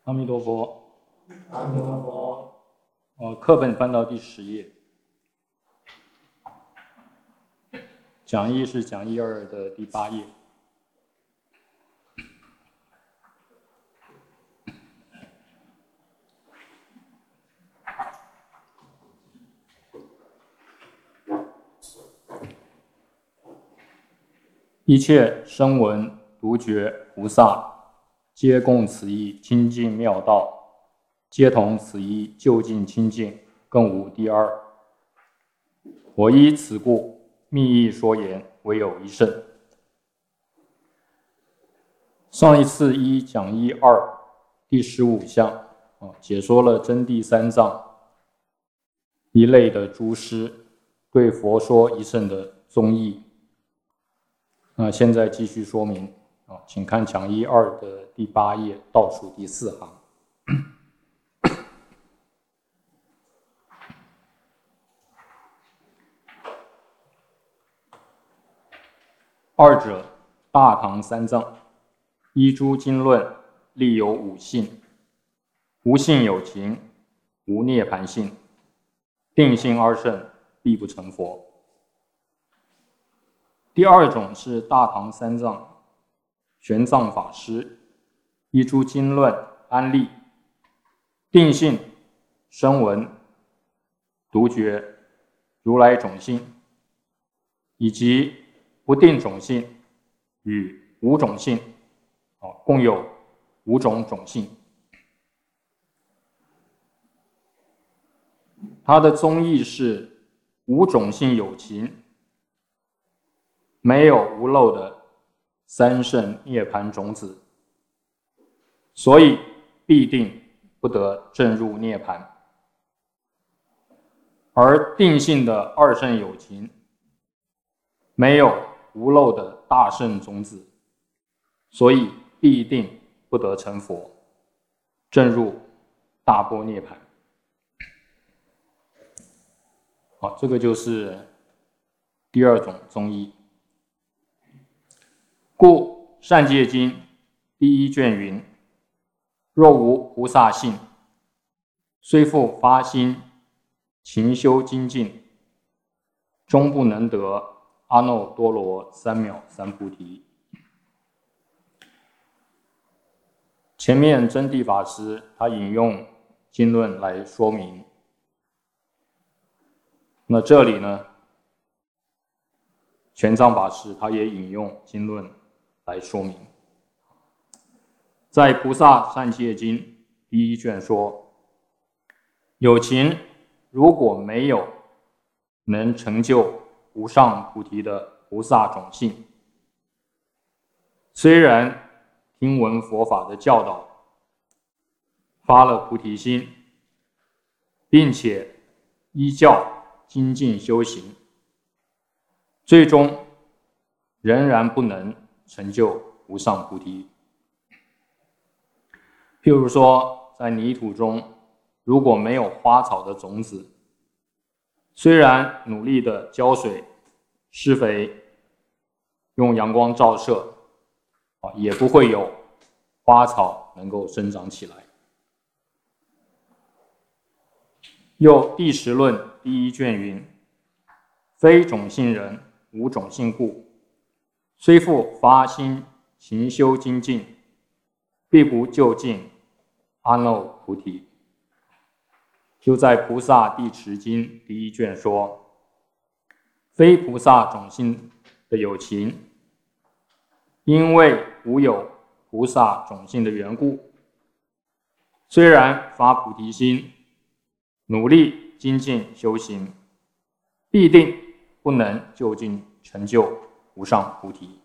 阿弥陀佛。 阿弥陀佛。 课本翻到第10页，讲义是讲义2的第8页。一切声闻独觉菩萨，皆共此意清净妙道，皆同此意究竟清净，更无第二。我依此故密意说言，唯有一乘。上一次讲义2第15项解说了真谛三藏一类的诸师对佛说一乘的宗义。现在继续说明请看讲义2的第8页倒数第4行。二者，大唐三藏，依诸经论，立有5性：无性有情，无涅盘性，定性二乘，必不成佛。第二种是大唐三藏玄奘法师依诸经论安立定性、声闻、独觉、如来种性，以及不定种性与无种性，共有5种种性。它的宗义是无种性有情，没有无漏的三乘涅盘种子，所以必定不得证入涅盘。而定性的二乘有情，没有无漏的大乘种子，所以必定不得成佛，证入大般涅盘。好，这个就是第二种宗义。故《善戒经》第1卷云：若无菩萨性，虽复发心勤修精进，终不能得阿耨多罗三藐三菩提。前面真谛法师他引用经论来说明，那这里呢，玄奘法师他也引用经论来说明。在《菩萨善戒经》第1卷说，有情如果没有能成就无上菩提的菩萨种性，虽然听闻佛法的教导，发了菩提心，并且依教精进修行，最终仍然不能成就无上菩提。譬如说，在泥土中如果没有花草的种子，虽然努力的浇水施肥，用阳光照射，也不会有花草能够生长起来。又第10论第1卷云：非种性人，无种性故，虽复发心勤修精进，必不究竟阿耨菩提。就在《菩萨地持经》第1卷说，非菩萨种性的有情，因为无有菩萨种性的缘故，虽然发菩提心，努力精进修行，必定不能究竟成就无上菩提。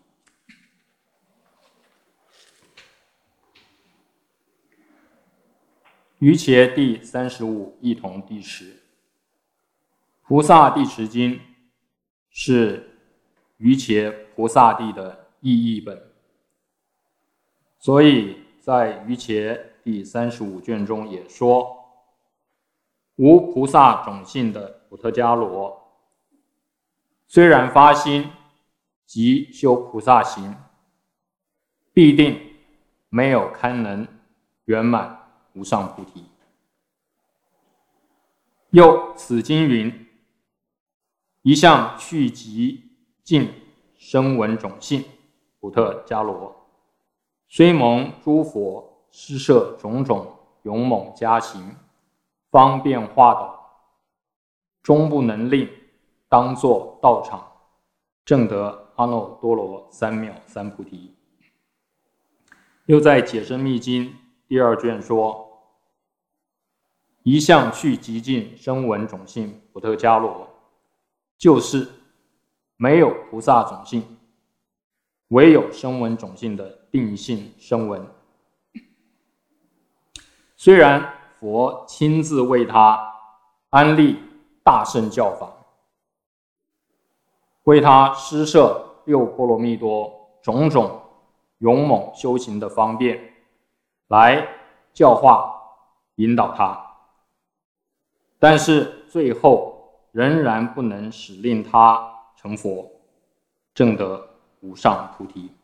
瑜伽第35义同第10，菩萨地持经是瑜伽菩萨地的译本，所以在瑜伽第35卷中也说，无菩萨种性的普特伽罗，虽然发心即修菩萨行，必定没有堪能圆满无上菩提。又此经云：一向去极尽声闻种性，普特伽罗，虽蒙诸佛施设种种勇猛加行，方便化导，终不能令当作道场，证得阿耨多罗三藐三菩提。又在解深密经第2卷说：一向去极尽声闻种性，普特伽罗，就是没有菩萨种性，唯有声闻种性的定性声闻。虽然佛亲自为他安立大乘教法，为他施设六波罗蜜多种种勇猛修行的方便，来教化引导他，但是最后仍然不能使令他成佛，证得无上菩提。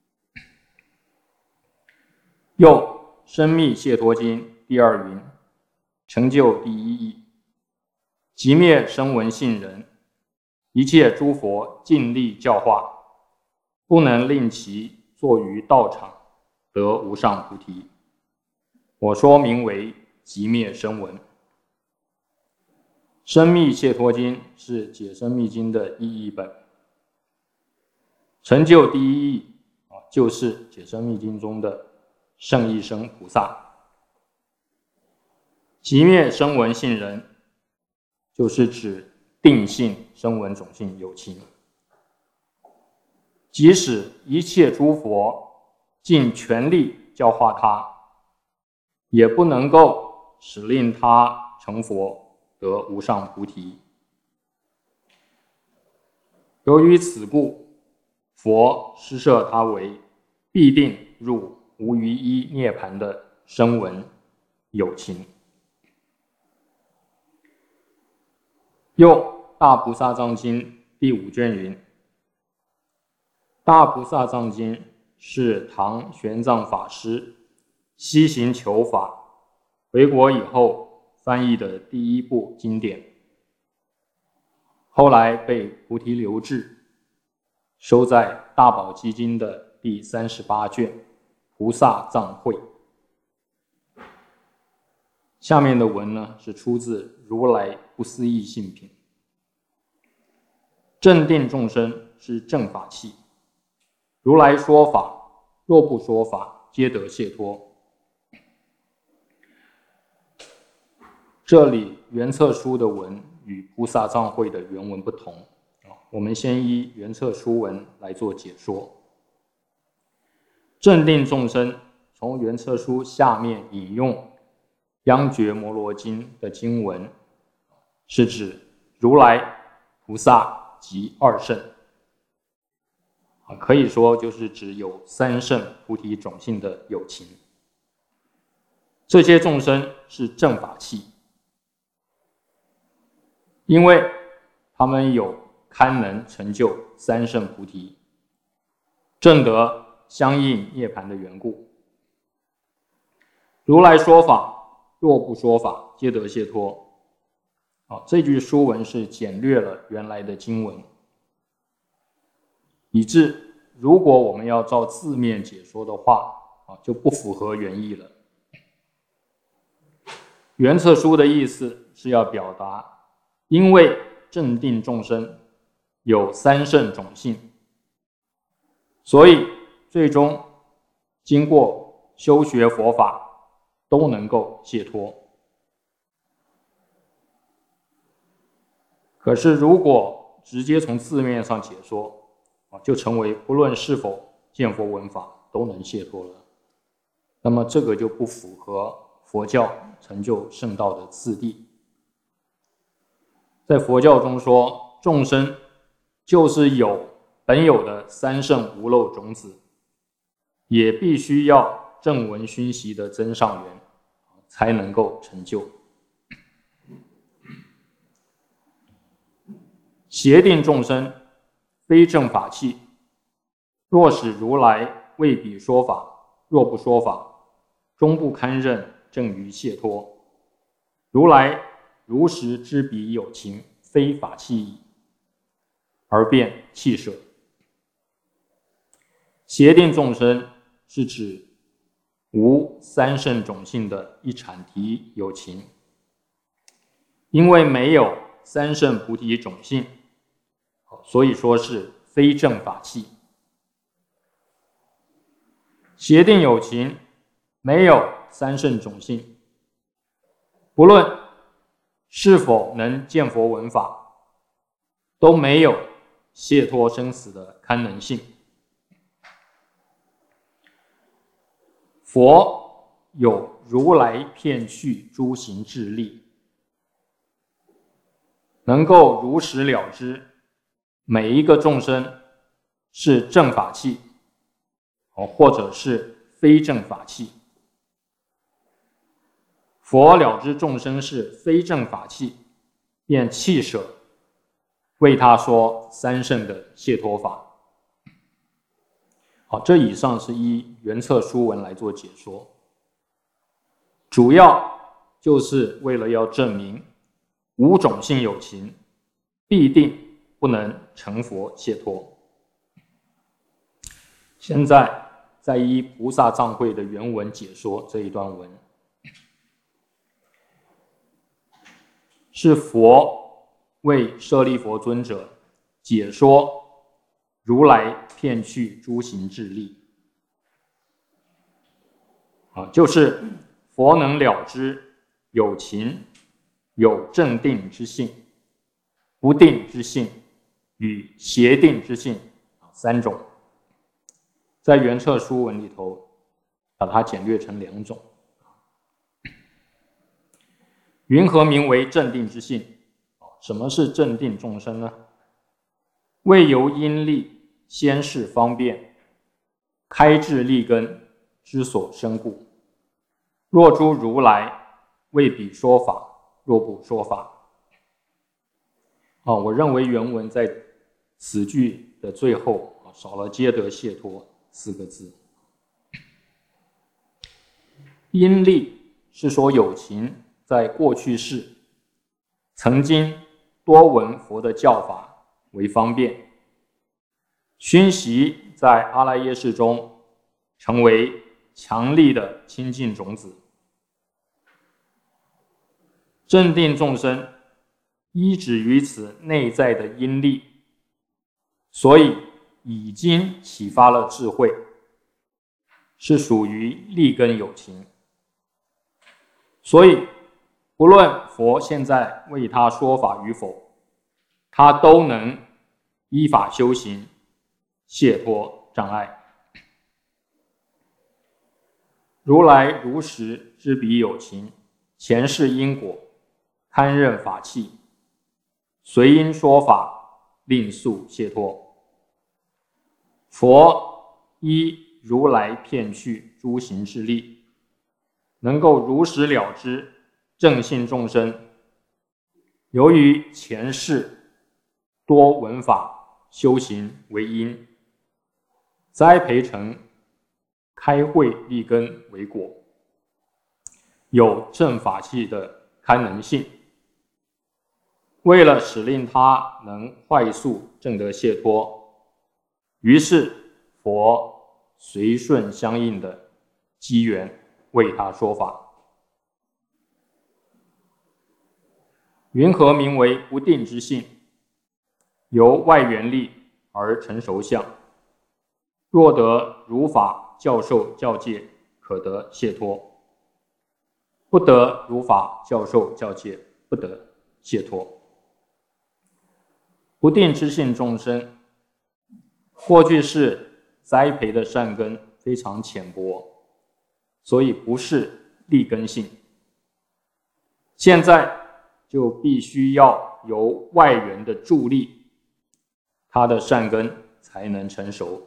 又深密解脱经第2云：成就第一义，即灭声闻性人，一切诸佛尽力教化，不能令其坐于道场得无上菩提。我说名为即灭声闻。深密解脱经是解深密经的意译本，成就第一义就是解深密经中的圣意生菩萨。即灭声闻性人，就是指定性声闻种性有情。即使一切诸佛尽全力教化他，也不能够使令他成佛得无上菩提。由于此故，佛施设他为必定入无余一涅盘的声闻有情。又大菩萨藏经第5卷云：大菩萨藏经是唐玄奘法师西行求法回国以后翻译的第一部经典，后来被菩提流志收在大宝积经的第38卷菩萨藏会。下面的文呢，是出自如来不思议性品。正定众生是正法器，如来说法，若不说法，皆得解脱。这里圆测书的文与菩萨藏会的原文不同，我们先依圆测书文来做解说。正定众生从圆测书下面引用央觉摩罗经的经文，是指如来菩萨及二圣，可以说就是指有三圣菩提种性的有情。这些众生是正法器，因为他们有堪能成就三圣菩提，证得相应涅槃的缘故。如来说法，若不说法，皆得解脱。这句书文是简略了原来的经文，以致如果我们要照字面解说的话，就不符合原意了。圆测书的意思是要表达，因为正定众生有三圣种性，所以最终经过修学佛法都能够解脱。可是如果直接从字面上解说，就成为不论是否见佛闻法都能解脱了，那么这个就不符合佛教成就圣道的次第。在佛教中说，众生就是有本有的三圣无漏种子，也必须要正闻熏习的增上缘，才能够成就。邪定众生非正法器，若使如来为彼说法，若不说法，终不堪任正于解脱。如来如实知彼有情，非法器矣，而便弃舍。邪定众生是指无三圣种性的一阐提有情，因为没有三圣菩提种性，所以说是非正法器。邪定有情没有三圣种性，不论是否能见佛闻法，都没有解脱生死的堪能性。佛有如来遍去诸行智力，能够如实了知每一个众生是正法器，或者是非正法器。佛了知众生是非正法器，便弃舍为他说三圣的解脱法。好，这以上是依原册书文来做解说，主要就是为了要证明无种性有情必定不能成佛解脱。现在再依菩萨藏会的原文解说这一段文，是佛为舍利弗尊者解说如来遍去诸行智力，就是佛能了知有情有正定之性、不定之性与邪定之性三种，在原册书文里头把它简略成2种。云何名为正定之性？什么是正定众生呢？为由因力先世方便，开智利根之所生故。若诸如来为彼说法，若不说法。我认为原文在此句的最后少了皆得解脱4个字。因力是说有情在过去世曾经多闻佛的教法为方便，熏习在阿赖耶识中成为强力的清净种子。正定众生依止于此内在的因力，所以已经启发了智慧，是属于利根有情。所以不论佛现在为他说法与否，他都能依法修行，解脱障碍。如来如实知彼有情，前世因果，堪任法器，随因说法，令速解脱。佛依如来遍去诸行智力，能够如实了知正信众生由于前世多闻法修行为因，栽培成开慧利根为果，有正法器的堪能性。为了使令他能快速证得解脱，于是佛随顺相应的机缘为他说法。云何名为不定之性？由外缘力而成熟相，若得如法教授教戒，可得解脱；不得如法教授教戒，不得解脱。不定之性众生，过去世栽培的善根非常浅薄，所以不是利根性。现在就必须要由外缘的助力，他的善根才能成熟。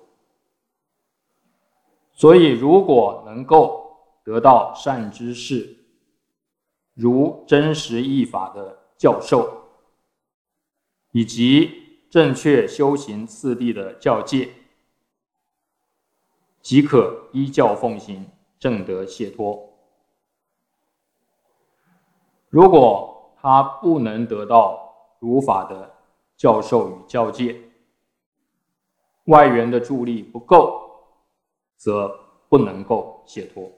所以如果能够得到善知识，如真实义法的教授，以及正确修行次第的教戒，即可依教奉行，证得解脱。 如果他不能得到如法的教授与教戒，外缘的助力不够，则不能够解脱。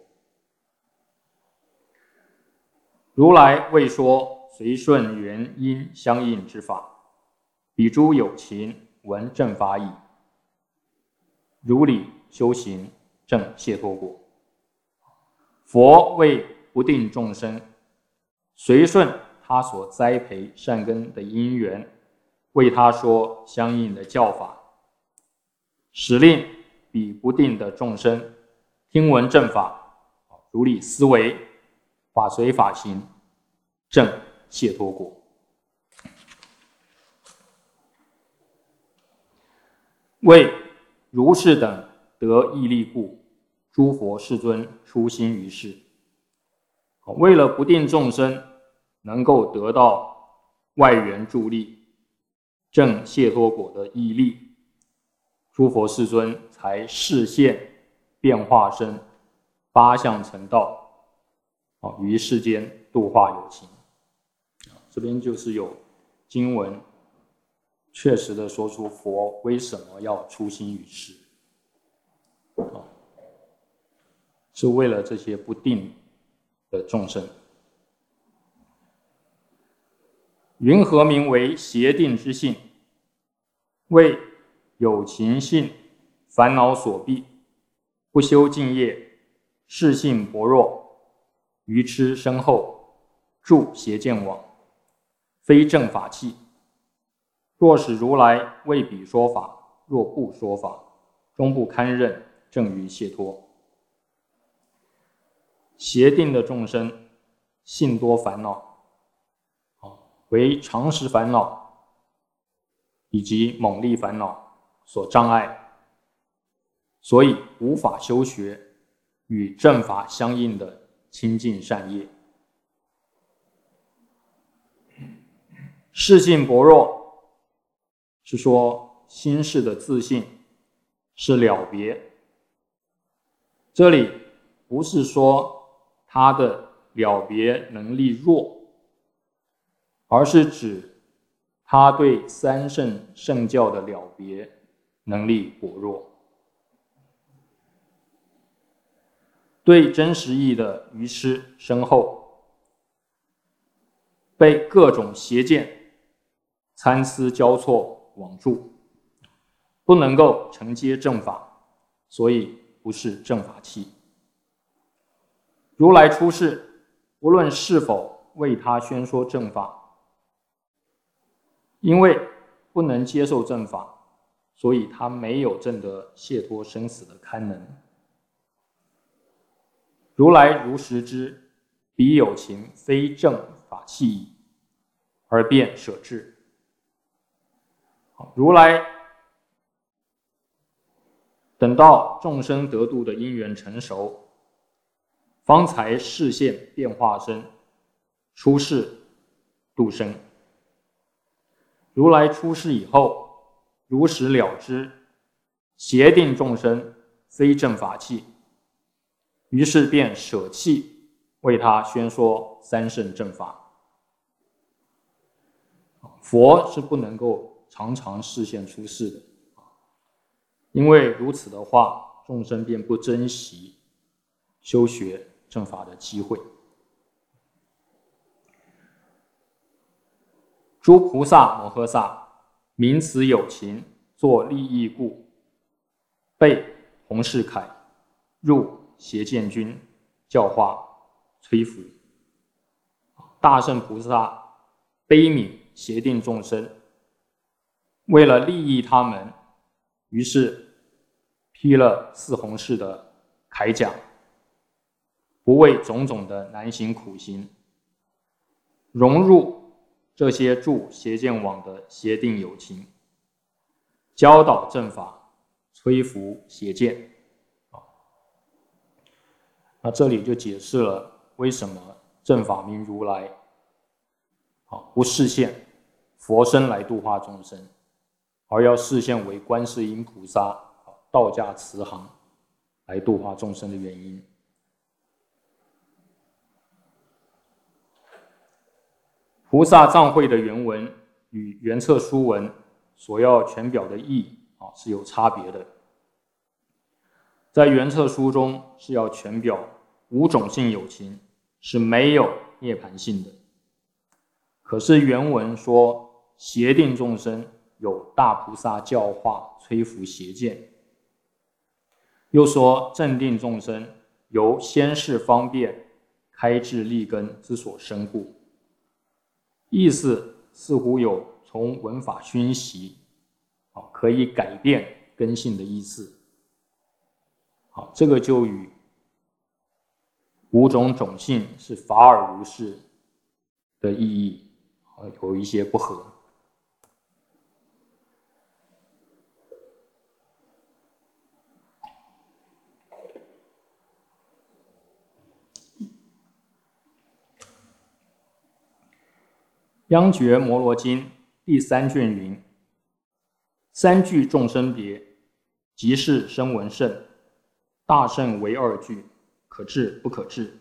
如来未说随顺缘因相应之法，彼诸有情闻正法已，如理修行正解脱果。佛为不定众生，随顺他所栽培善根的因缘，为他说相应的教法，使令彼不定的众生听闻正法，如理思维，法随法行，正解脱果。为如是等得毅力故，诸佛世尊出心于世。为了不定众生能够得到外缘助力，正解脱果的毅力，诸佛世尊才示现变化身八相成道，于世间度化有情。这边就是有经文确实的说出佛为什么要出心于世，是为了这些不定的众生。云何名为邪定之性？为有情性烦恼所蔽，不修净业，视性薄弱，愚痴深厚，住邪见网，非正法器。若使如来为彼说法，若不说法，终不堪任正于解脱。邪定的众生性多烦恼，为常识烦恼以及猛力烦恼所障碍，所以无法修学与正法相应的清净善业。视性薄弱，是说心事的自信是了别，这里不是说他的了别能力弱，而是指他对三圣圣教的了别能力薄弱，对真实义的愚痴深厚，被各种邪见参差交错网住，不能够承接正法，所以不是正法器。如来出世，无论是否为他宣说正法，因为不能接受正法，所以他没有证得解脱生死的堪能。如来如实知，彼有情非正法器矣，而便舍至。如来等到众生得度的因缘成熟，方才示现变化身，出世度生。如来出世以后，如实了知邪定众生非正法器，于是便舍弃为他宣说三圣正法。佛是不能够常常示现出世的，因为如此的话，众生便不珍惜修学正法的机会。诸菩萨摩诃萨明此有情作利益故，被弘誓铠入邪见军，教化摧伏。大圣菩萨悲悯邪定众生，为了利益他们，于是披了四弘誓的铠甲，不畏种种的难行苦行，融入这些住邪见网的邪定有情，教导正法，摧伏邪见。那这里就解释了为什么正法明如来不示现佛身来度化众生，而要示现为观世音菩萨道驾慈航来度化众生的原因。 菩萨藏会的原文与原册书文所要全表的义是有差别的。在原册书中是要全表五种性有情是没有涅槃性的，可是原文说邪定众生有大菩萨教化摧伏邪见，又说正定众生由先世方便开智利根之所生故，意思似乎有从文法熏习可以改变根性的意思。这个就与五种种性是法尔如是的意义有一些不合。央觉摩罗经第3卷云：三句众生别，即是声闻圣，大圣为2句，可治不可治。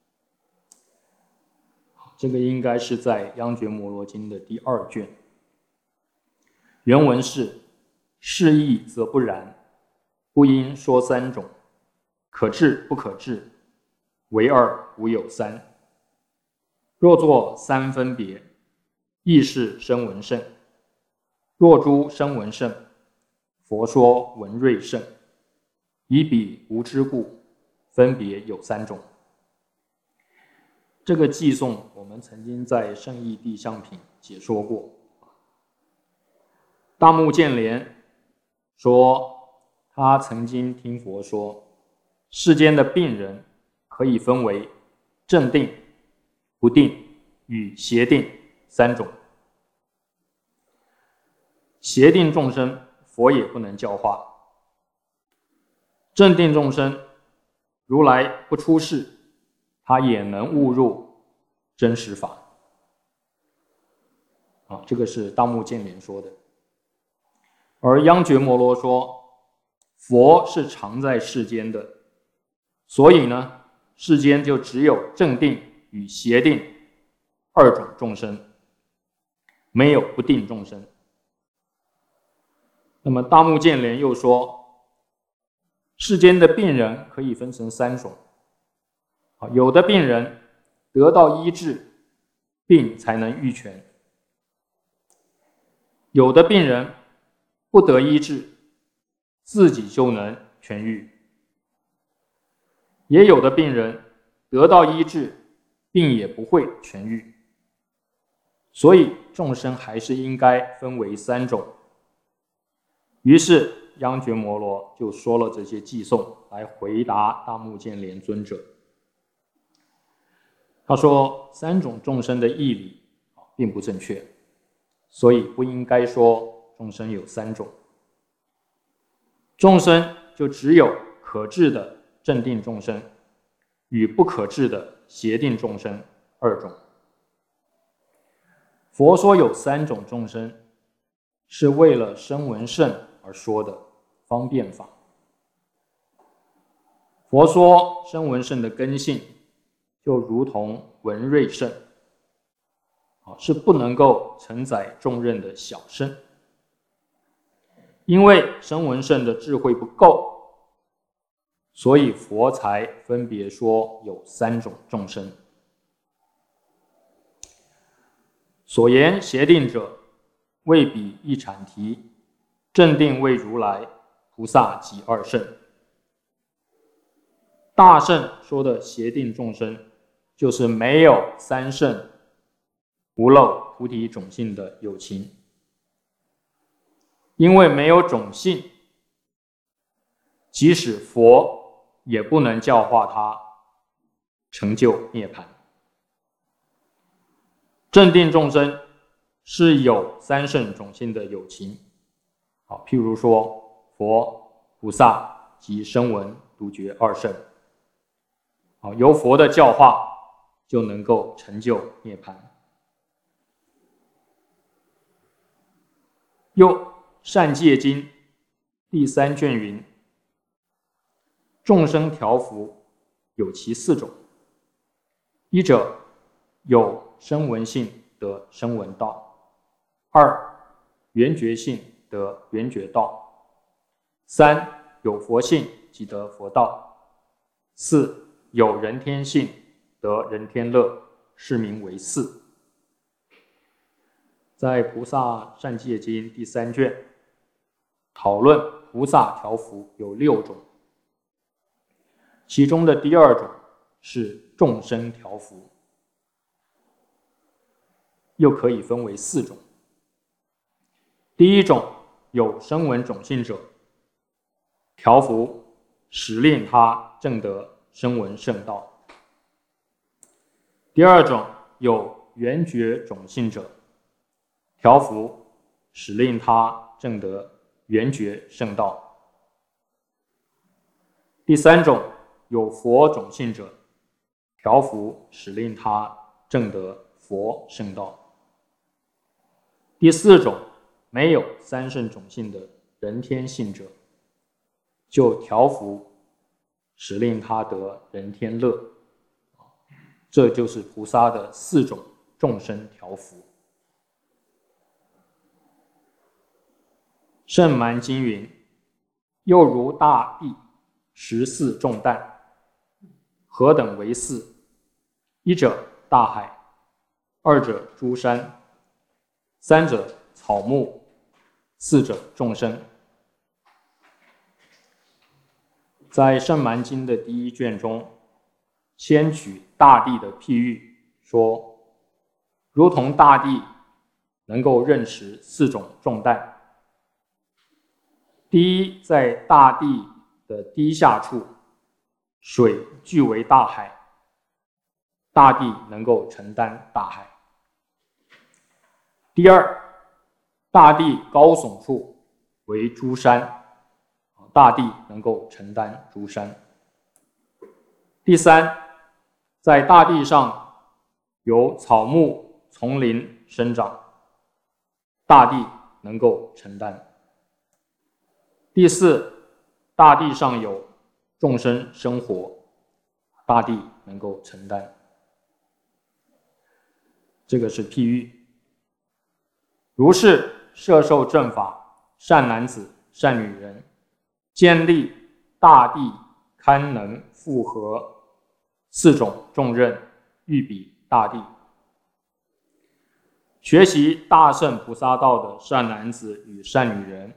这个应该是在央觉摩罗经的第2卷。原文是：是义则不然，不应说3种，可治不可治，为2无有3。若作3分别，亦是声闻圣。若诸声闻圣，佛说文瑞圣，以彼无知故，分别有3种。这个偈颂我们曾经在圣义地相品解说过。大目犍连说，他曾经听佛说，世间的病人可以分为正定、不定与邪定3种。邪定众生，佛也不能教化；正定众生，如来不出世，他也能悟入真实法。这个是大目犍连说的。而央觉摩罗说，佛是常在世间的，所以呢，世间就只有正定与邪定2种众生，没有不定众生。那么大目犍连又说，世间的病人可以分成3种。有的病人得到医治，病才能愈全；有的病人不得医治，自己就能痊愈；也有的病人得到医治，病也不会痊愈。所以众生还是应该分为3种。于是央觉摩罗就说了这些偈颂来回答大目犍连尊者。他说3种众生的义理并不正确，所以不应该说众生有3种。众生就只有可治的正定众生与不可治的邪定众生2种。佛说有3种众生，是为了声闻圣而说的方便法。佛说声闻圣的根性就如同文瑞圣，是不能够承载重任的小圣。因为声闻圣的智慧不够，所以佛才分别说有3种众生。所言邪定者，为彼一阐提；正定为如来、菩萨及2圣。大圣说的邪定众生，就是没有3圣无漏菩提种性的有情。因为没有种性，即使佛也不能教化他成就涅槃。正定众生是有3圣种性的有情，譬如说佛、菩萨及声闻、独觉2圣，由佛的教化就能够成就涅槃。又善戒经第3卷云：众生调伏有其4种，一者有声闻性得声闻道；二、缘觉性得缘觉道；三、有佛性即得佛道；四、有人天性得人天乐，是名为四。在《菩萨善戒经》第3卷讨论菩萨调伏有6种，其中的第2种是众生调伏，又可以分为4种。第一种有声闻种性者，调伏使令他证得声闻圣道。第二种有缘觉种性者，调伏使令他证得缘觉圣道。第三种有佛种性者，调伏使令他证得佛圣道。第四种没有三圣种性的人天性者，就调伏使令他得人天乐。这就是菩萨的4种众生调伏。圣蛮经云：又如大地14重担，何等为四？一者大海，二者诸山，三者草木，四者众生。在圣蛮经的第1卷中，先举大地的譬喻，说如同大地能够认识4种重担。第一，在大地的低下处，水聚为大海，大地能够承担大海。第二，大地高耸处为诸山，大地能够承担诸山。第三，在大地上有草木丛林生长，大地能够承担。第四，大地上有众生生活，大地能够承担。这个是譬喻。如是摄受正法，善男子、善女人，建立大地堪能负荷4种重任，欲比大地。学习大乘菩萨道的善男子与善女人，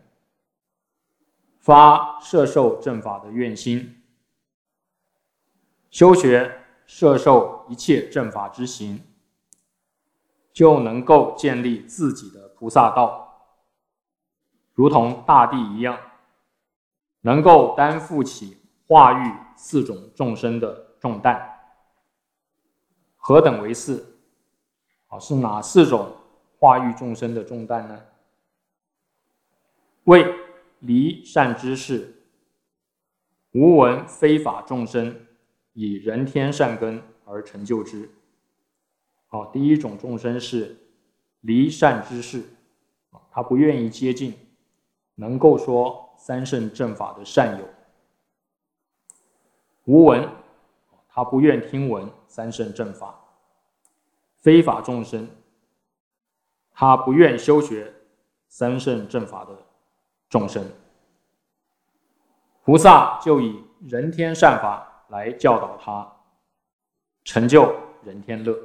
发摄受正法的愿心，修学摄受一切正法之行，就能够建立自己的菩萨道，如同大地一样，能够担负起化育4种众生的重担。何等为四？是哪4种化育众生的重担呢？为离善知识，无闻非法众生，以人天善根而成就之。第一种众生是离善知识，他不愿意接近能够说三圣正法的善友。无闻，他不愿听闻三圣正法。非法众生，他不愿修学三圣正法的众生。菩萨就以人天善法来教导他，成就人天乐。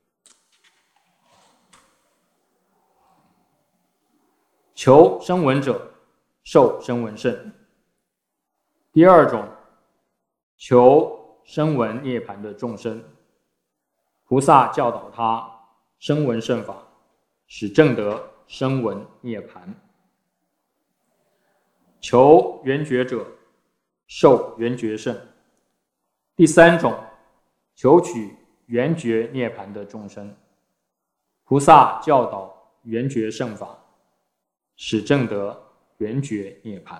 求声闻者，受声闻圣。第二种，求声闻涅槃的众生，菩萨教导他声闻圣法，使证得声闻涅槃。求缘觉者，受缘觉圣。第三种，求取缘觉涅槃的众生，菩萨教导缘觉圣法，使证得缘觉涅槃。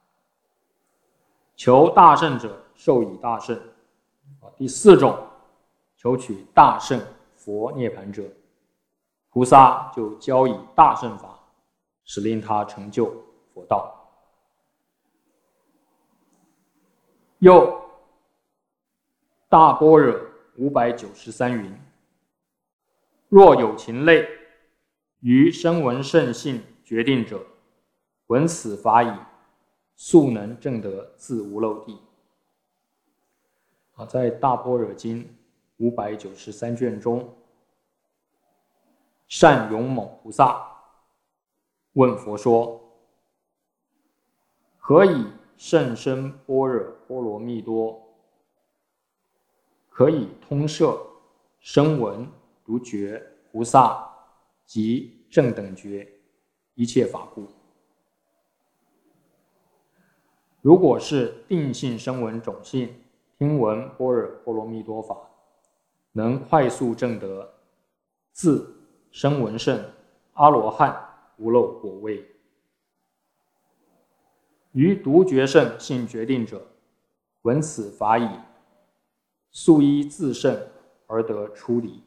求大圣者，受以大圣。第四种，求取大圣佛涅槃者，菩萨就教以大圣法，使令他成就佛道。又大般若593云： 若有情类，于声闻圣性决定者，闻此法已，速能证得自无漏地。在《大般若经》593卷中，善勇猛菩萨问佛说：何以甚深般若波罗蜜多，可以通摄声闻、独觉、菩萨及正等觉一切法故？如果是定性声闻种性，听闻般若波罗蜜多法，能快速证得自声闻乘阿罗汉无漏果位。于独觉乘性决定者，闻此法已，速依自乘而得出离。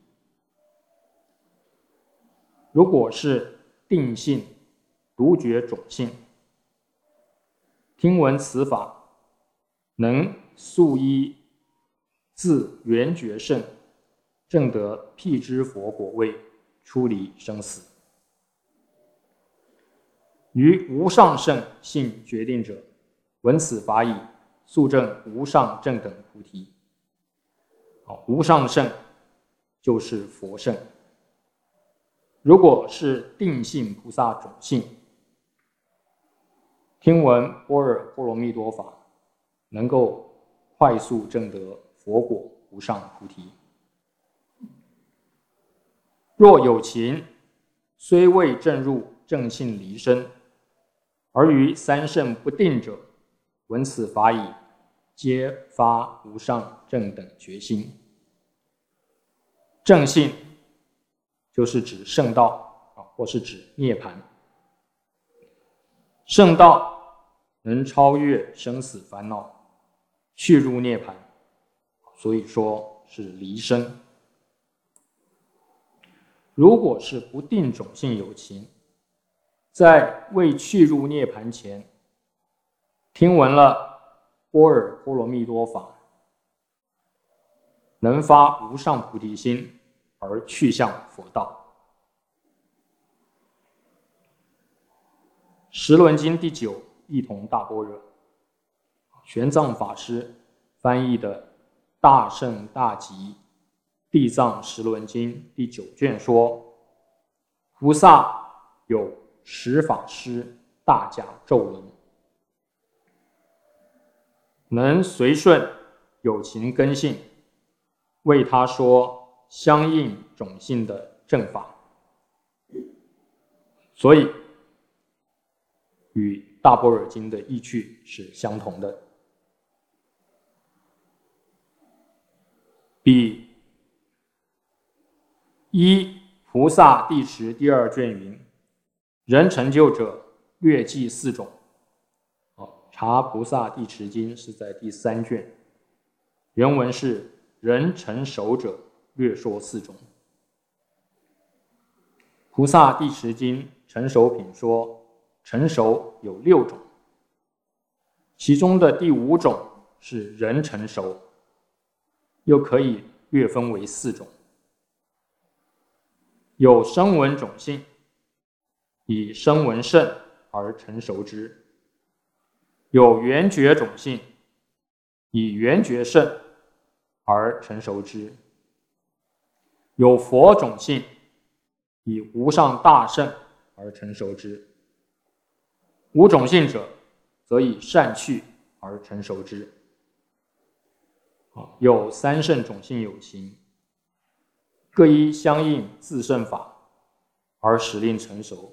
如果是定性独觉种性，听闻此法，能速依自圆觉乘证得辟支佛果位，出离生死。于无上乘性决定者，闻此法已，速证无上正等菩提。无上乘就是佛乘。如果是定性菩萨种性，听闻般若波罗蜜多法，能够快速证得佛果无上菩提。若有情虽未证入正性离生，而于三乘不定者，闻此法已，皆发无上正等觉心。正性就是指圣道，或是指涅槃。圣道能超越生死烦恼，去入涅槃，所以说是离生。如果是不定种性有情，在未去入涅槃前，听闻了般若波罗蜜多法，能发无上菩提心而去向佛道。十轮经第9一同大般若，玄奘法师翻译的《大乘大集地藏十轮经》第9卷说，菩萨有10法师大甲咒轮，能随顺有情根性，为他说相应种性的正法，所以与大般若经的意趣是相同的。比一菩萨地持第2卷云：人成就者略记4种。查菩萨地持经是在第3卷，原文是人成熟者略说4种。菩萨地持经成熟品说，成熟有6种，其中的第5种是人成熟，又可以略分为4种。有声闻种性，以声闻乘而成熟之；有缘觉种性，以缘觉乘而成熟之；有佛种性，以无上大乘而成熟之；无种性者，则以善趣而成熟之。有3乘种性有情，各依相应自乘法而使令成熟；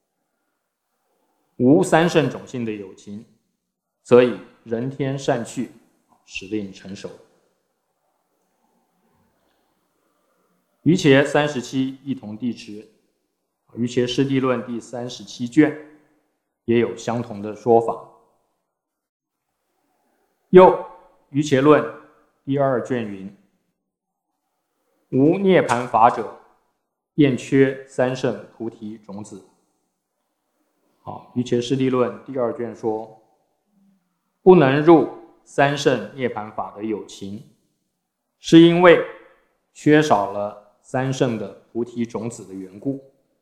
无3乘种性的有情，则以人天善趣使令成熟。瑜伽37一同地持，瑜伽师地论第37卷也有相同的说法。又瑜伽论第2卷云：无涅槃法者，便缺3乘菩提种子。瑜伽师地论第2卷说，不能入3乘涅槃法的有情，是因为缺少了3乘的菩提种子的缘故。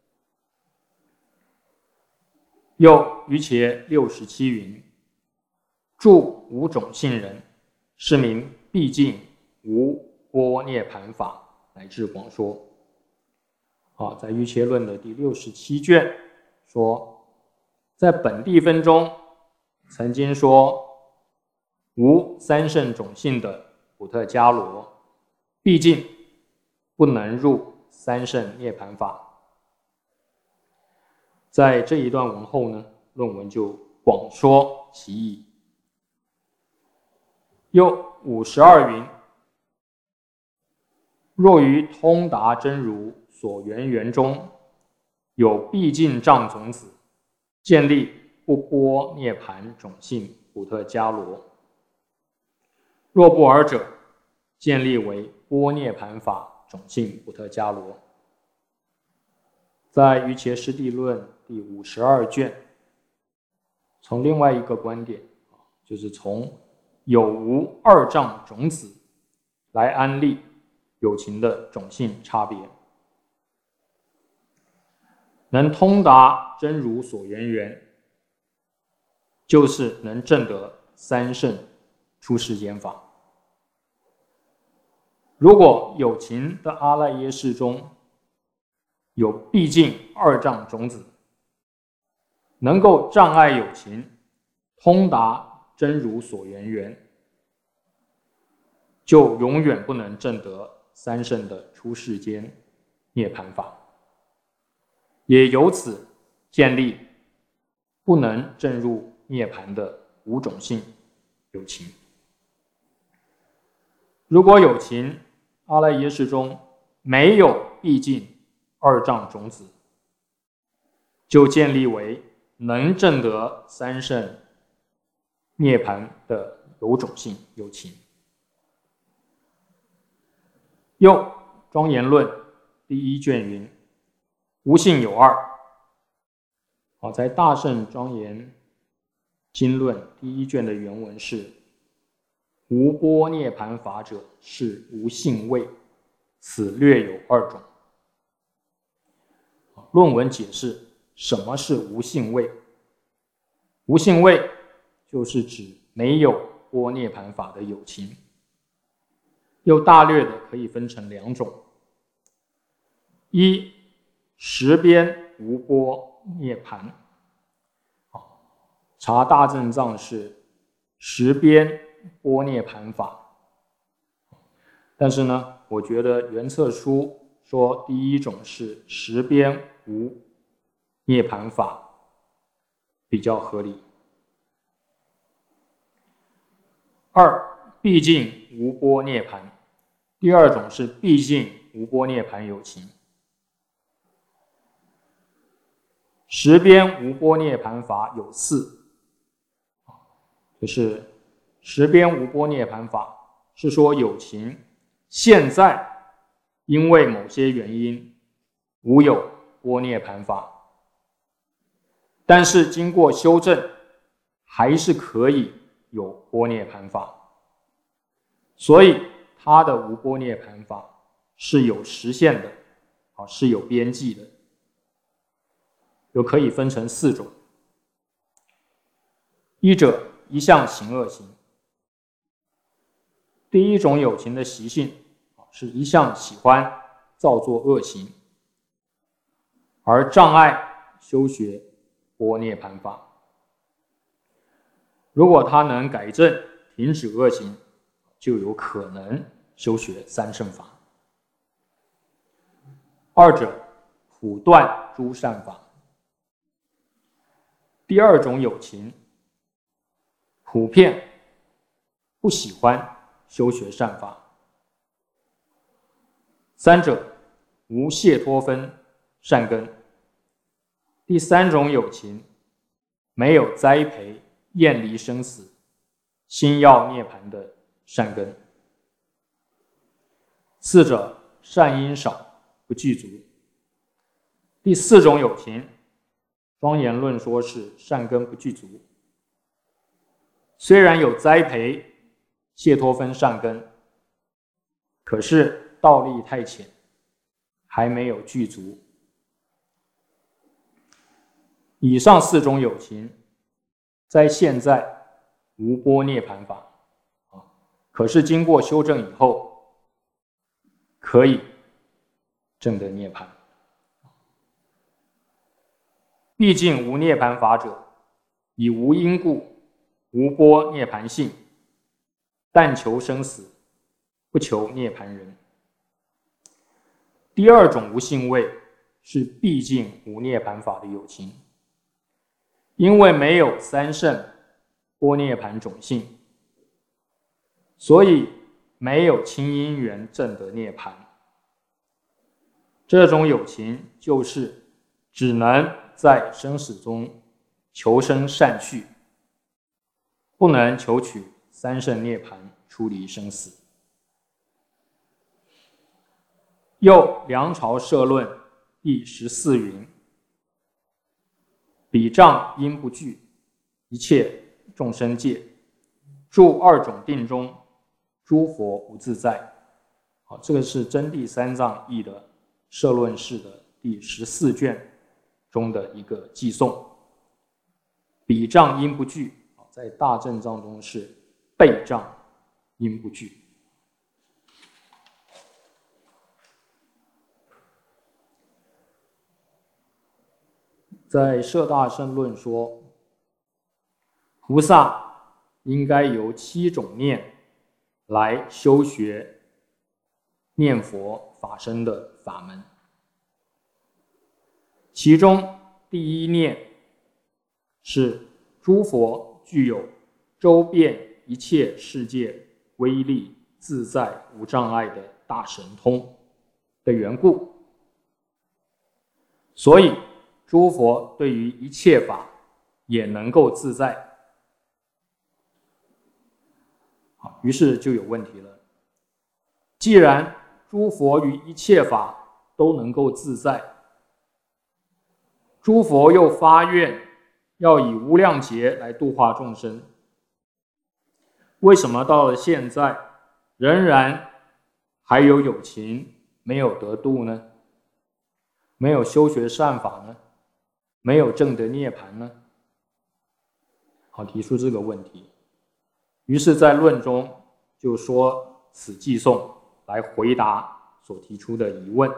又于伽67云：住无种性人，是名毕竟无般涅盘法乃至广说。在瑜伽论的第67卷说，在本地分中曾经说，无三圣种性的普特伽罗，毕竟不能入三圣涅盘法。在这一段文后呢，论文就广说其意。又52云：若于通达真如所缘缘中，有毕竟障种子，建立不般涅盘种性普特伽罗；若不尔者，建立为般涅盘法种性普特伽罗。在瑜伽师地论第52卷，从另外一个观点，就是从有无二障种子来安立有情的种性差别。能通达真如所缘缘，就是能证得三圣出世间法。如果有情的阿赖耶识中有毕竟二障种子，能够障碍有情通达真如所缘缘，就永远不能证得三圣的出世间涅盘法，也由此建立不能证入涅盘的无种性有情。如果有情阿赖耶识中没有毕竟二障种子，就建立为能证得三圣涅盘的有种性有情。又庄严论第1卷云：无性有二。在大圣庄严经论第1卷的原文是：无般涅盘法者，是无性位，此略有2种。论文解释什么是无性位。无性位就是指没有般涅盘法的有情。又大略的可以分成2种：一，识边无般涅盘。查大正藏是识边般涅盘法，但是呢，我觉得原册书说第1种是识边无涅盘法比较合理。2，毕竟无般涅盘。第2种是毕竟无般涅盘有情。识边无般涅盘法有4，就是识边无般涅盘法是说有情现在因为某些原因无有般涅盘法，但是经过修正还是可以有般涅盘法，所以它的无般涅盘法是有时限的，是有边际的，又可以分成4种。一者，一向行恶行。第1种有情的习性是一向喜欢造作恶行，而障碍修学般涅盘法。如果他能改正停止恶行，就有可能修学三圣法。2者，普断诸善法。第2种有情普遍不喜欢修学善法。3者，无解脱分善根。第3种有情没有栽培厌离生死、心要涅盘的善根。4者，善因少，不具足。第4种有情，庄严论说是善根不具足，虽然有栽培解脱分善根，可是道力太浅， 还没有具足。以上4种有情，在现在无波涅盘法，可是经过修正以后，可以证得涅盘。毕竟无涅盘法者，以无因故，无波涅盘性，但求生死，不求涅盘人。第二种无性位是毕竟无涅盘法的有情，因为没有三圣波涅盘种性，所以没有亲因缘证得涅盘。这种有情就是只能在生死中求生善趣，不能求取三圣涅盘出离生死。又梁朝社论第14云：彼障因不具，一切众生界，住二种定中，诸佛不自在。好，这个是真谛三藏义的社论释的第14卷中的一个寄颂。彼障因不具，在大正藏中是被障因不具。在摄大乘论说，菩萨应该由7种念来修学念佛法身的法门。其中第一念是诸佛具有周遍一切世界威力自在无障碍的大神通的缘故，所以诸佛对于一切法也能够自在。于是就有问题了，既然诸佛于一切法都能够自在，诸佛又发愿要以无量劫来度化众生，为什么到了现在仍然还有有情没有得度呢？没有修学善法呢？没有证得涅盘呢？好，提出这个问题。于是在论中就说此寄颂来回答所提出的疑问。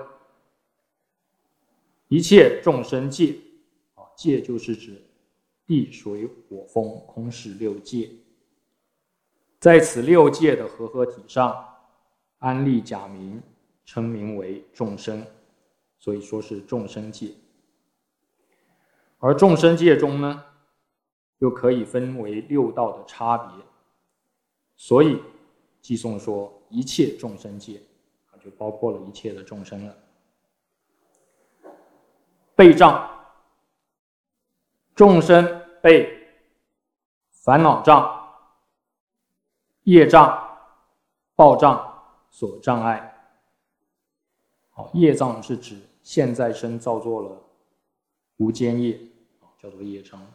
一切众生界，界就是指地水火风空识6界，在此6界的合合体上安立假名，称名为众生，所以说是众生界。而众生界中呢，又可以分为6道的差别，所以寄颂说一切众生界，就包括了一切的众生了。被障，众生被烦恼障、业障、报障所障碍。业障是指现在生造作了无间业，叫做业障。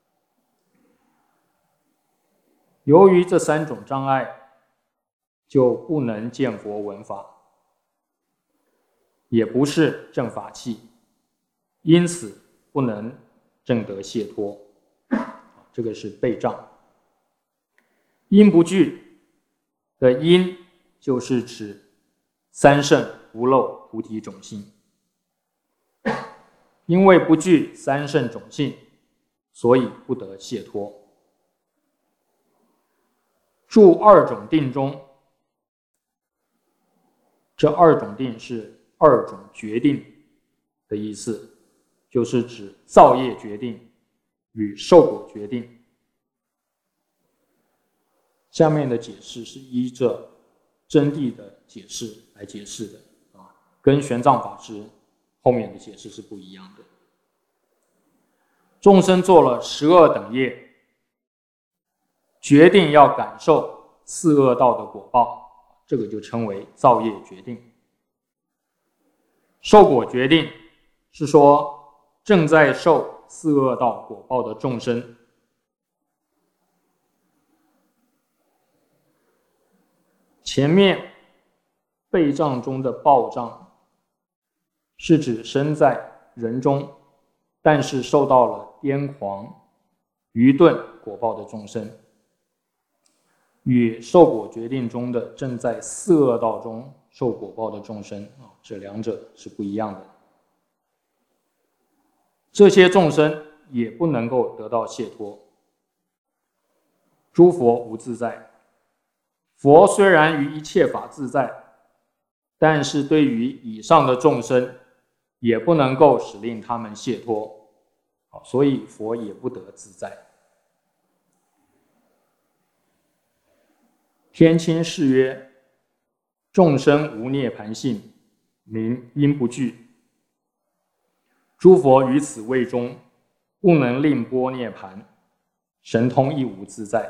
由于这3种障碍，就不能见佛闻法，也不是正法器，因此不能证得解脱。这个是被障。因不具的因，就是指三圣无漏菩提种性。因为不具三圣种性，所以不得解脱。住2种定中，这2种定是2种决定的意思，就是指造业决定与受果决定。下面的解释是依着真谛的解释来解释的，跟玄奘法师后面的解释是不一样的。众生做了12等业，决定要感受4恶道的果报，这个就称为造业决定。受果决定是说正在受4恶道果报的众生，前面被障中的报障是指生在人中，但是受到了癫狂、愚钝果报的众生，与受果决定中的正在四恶道中受果报的众生，这两者是不一样的。这些众生也不能够得到解脱。诸佛无自在，佛虽然于一切法自在，但是对于以上的众生也不能够使令他们解脱，所以佛也不得自在。天亲誓曰：众生无涅盘性，名因不具。诸佛于此位中，不能令般涅盘，神通亦无自在。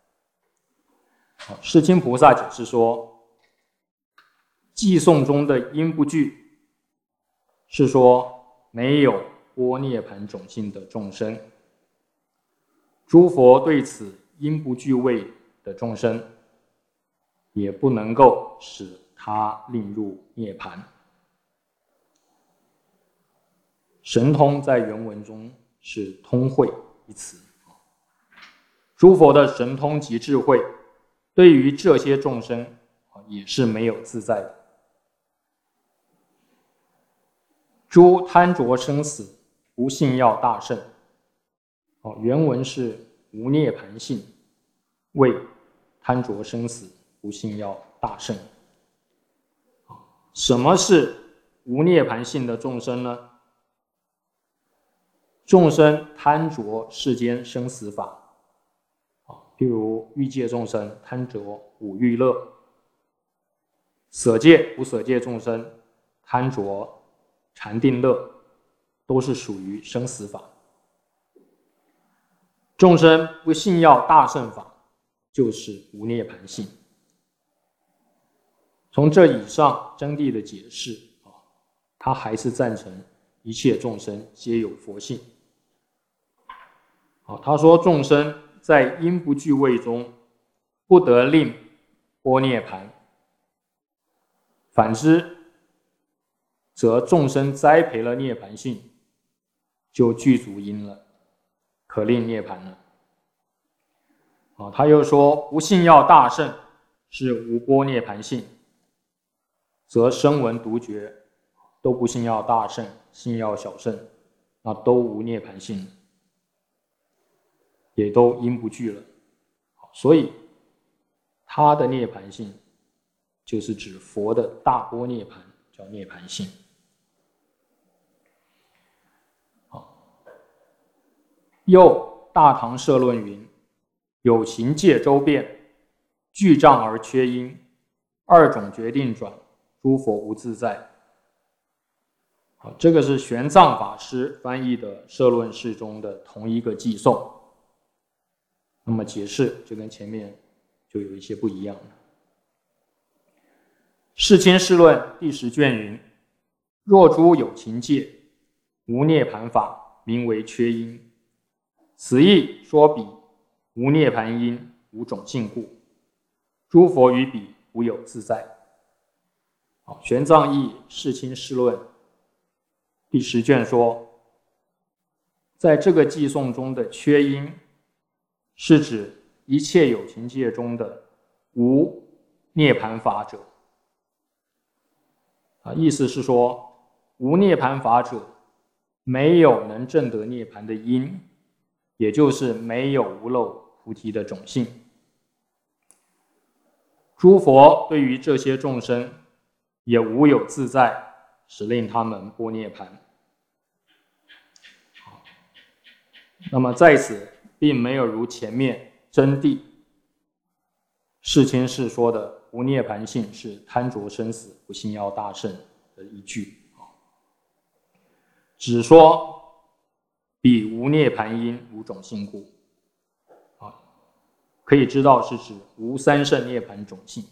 世亲菩萨解释说，偈颂中的因不具是说没有般涅盘种性的众生，诸佛对此因不具位的众生也不能够使他令入涅盘。神通在原文中是通慧一词，诸佛的神通及智慧对于这些众生也是没有自在的。诸贪着生死，不信要大圣。原文是无涅盘性，为贪着生死，不信要大圣。什么是无涅盘性的众生呢？众生贪着世间生死法，譬如欲界众生贪着五欲乐，舍戒不舍戒众生贪着禅定乐，都是属于生死法。众生不信要大乘法，就是无涅盘性。从这以上真谛的解释，他还是赞成一切众生皆有佛性。他说众生在因不具位中，不得令般涅盘，反之则众生栽培了涅盘性，就具足因了，可令涅盘了。他又说不信要大圣是无般涅盘性，则声闻独觉都不信要大圣，信要小圣，那都无涅盘性，也都因不具了。所以他的涅盘性就是指佛的大般涅盘，叫涅盘性。又大唐社论云：有情界周遍，具障而缺因，二种决定转，诸佛无自在。这个是玄奘法师翻译的社论释中的同一个偈颂，那么解释就跟前面就有一些不一样了。世亲释论第10卷云：若诸有情界，无涅盘法，名为缺因。此意说彼无涅盘因，无种性故，诸佛于彼无有自在。玄奘译世亲释论第10卷说，在这个偈颂中的缺因，是指一切有情界中的无涅盘法者。意思是说，无涅盘法者没有能证得涅盘的因，也就是没有无漏菩提的种性。诸佛对于这些众生也无有自在，使令他们般涅盘。那么在此并没有如前面真谛世亲释说的无涅盘性是贪着生死，不信要大圣的依据，只说彼无涅盘因，无种性故，可以知道是指无三圣涅盘种性。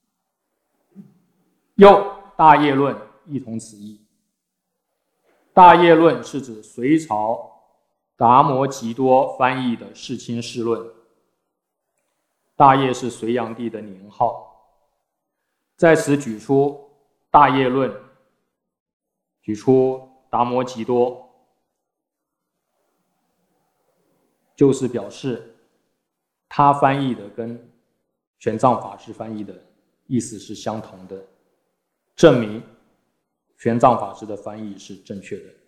又大业论亦同此意。大业论是指隋朝达摩笈多翻译的世亲释论，大业是隋炀帝的年号，在此举出大业论， 举出达摩吉多，就是表示他翻译的跟玄奘法师翻译的意思是相同的，证明玄奘法师的翻译是正确的。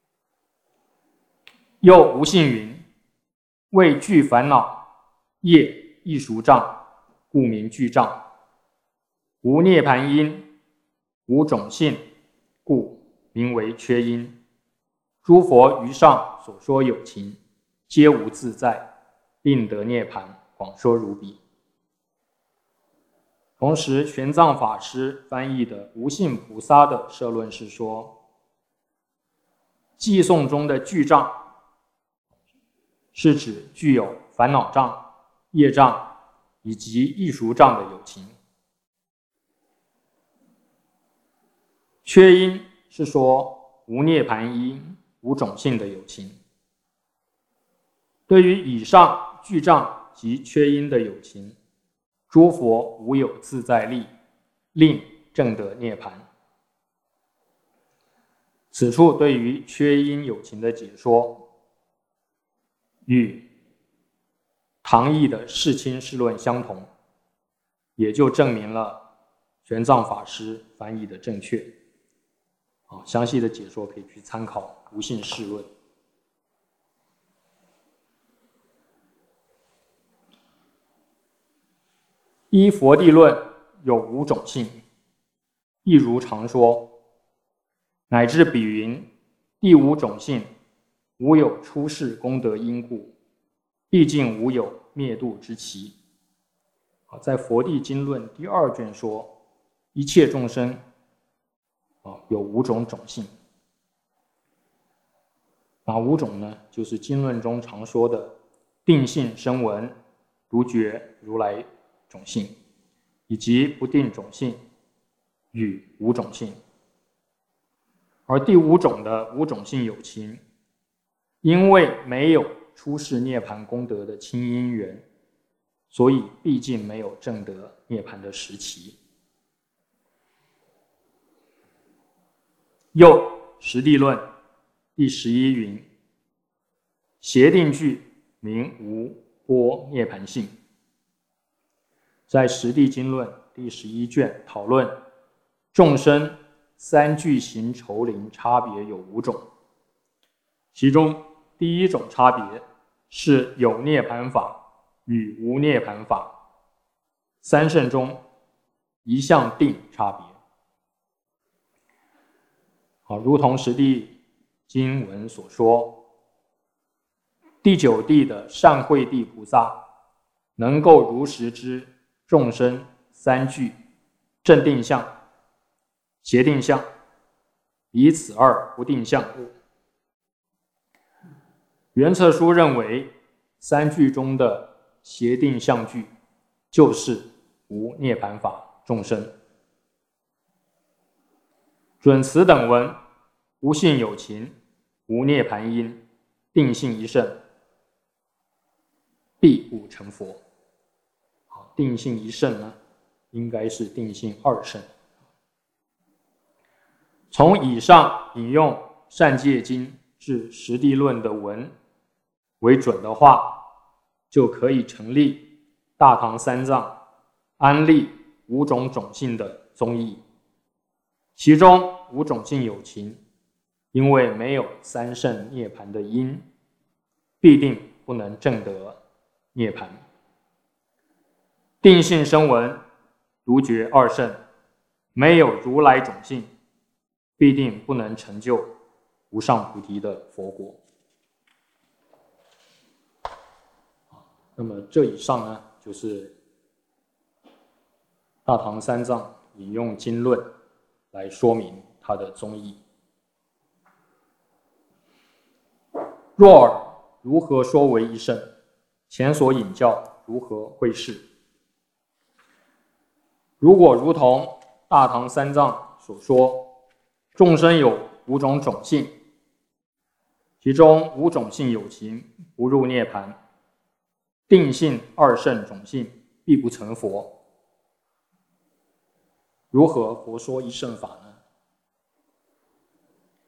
又无性云：为具烦恼业异熟障，故名具障；无涅盘因，无种性，故名为缺因。诸佛于上所说有情，皆无自在，令得涅盘，广说如彼。同时，玄奘法师翻译的无性菩萨的社论是说，偈颂中的具障是指具有烦恼障、业障以及异熟障的有情。缺因是说无涅盘因、无种性的有情。对于以上具障及缺因的有情，诸佛无有自在力，令证得涅盘。此处对于缺因有情的解说，与唐译的世亲世论相同，也就证明了玄奘法师翻译的正确。详细的解说可以去参考无性世论。依佛地论有五种性，亦如常说，乃至比云：第五种性，无有出世功德因故，毕竟无有灭度之期。在佛地经论第2卷说，一切众生有5种种性。哪5种呢？就是经论中常说的定性声闻、独觉如来种性，以及不定种性与无种性。而第5种的无种性有情，因为没有出世涅盘功德的亲因缘，所以毕竟没有证得涅盘的时期。又实地论第11云：邪定句名无波涅盘性。在实地经论第11卷讨论众生三具行酬灵差别有5种，其中第1种差别是有涅盘法与无涅盘法三圣中一项定差别。如同实地经文所说，第9地的善慧地菩萨能够如实知众生三具正定相、邪定相，以此2不定相。圆策书认为，三具中的邪定相具就是无涅盘法众生。准此等文：无性有情，无涅盘因，定性一圣，必不成佛。定性一圣呢，应该是定性2圣。从以上引用善戒经至实地论的文为准的话，就可以成立大唐三藏安立5种种性的宗义。其中无种性有情，因为没有三圣涅盘的因，必定不能证得涅盘。定性声闻、独觉2圣，没有如来种性，必定不能成就无上菩提的佛果。那么这以上呢，就是大唐三藏引用经论来说明他的宗义。若尔，如何说为一圣？前所引教如何会释？如果如同大唐三藏所说，众生有5种种性，其中无种性有情不入涅盘，定性2圣种性必不成佛。如何佛说一圣法呢？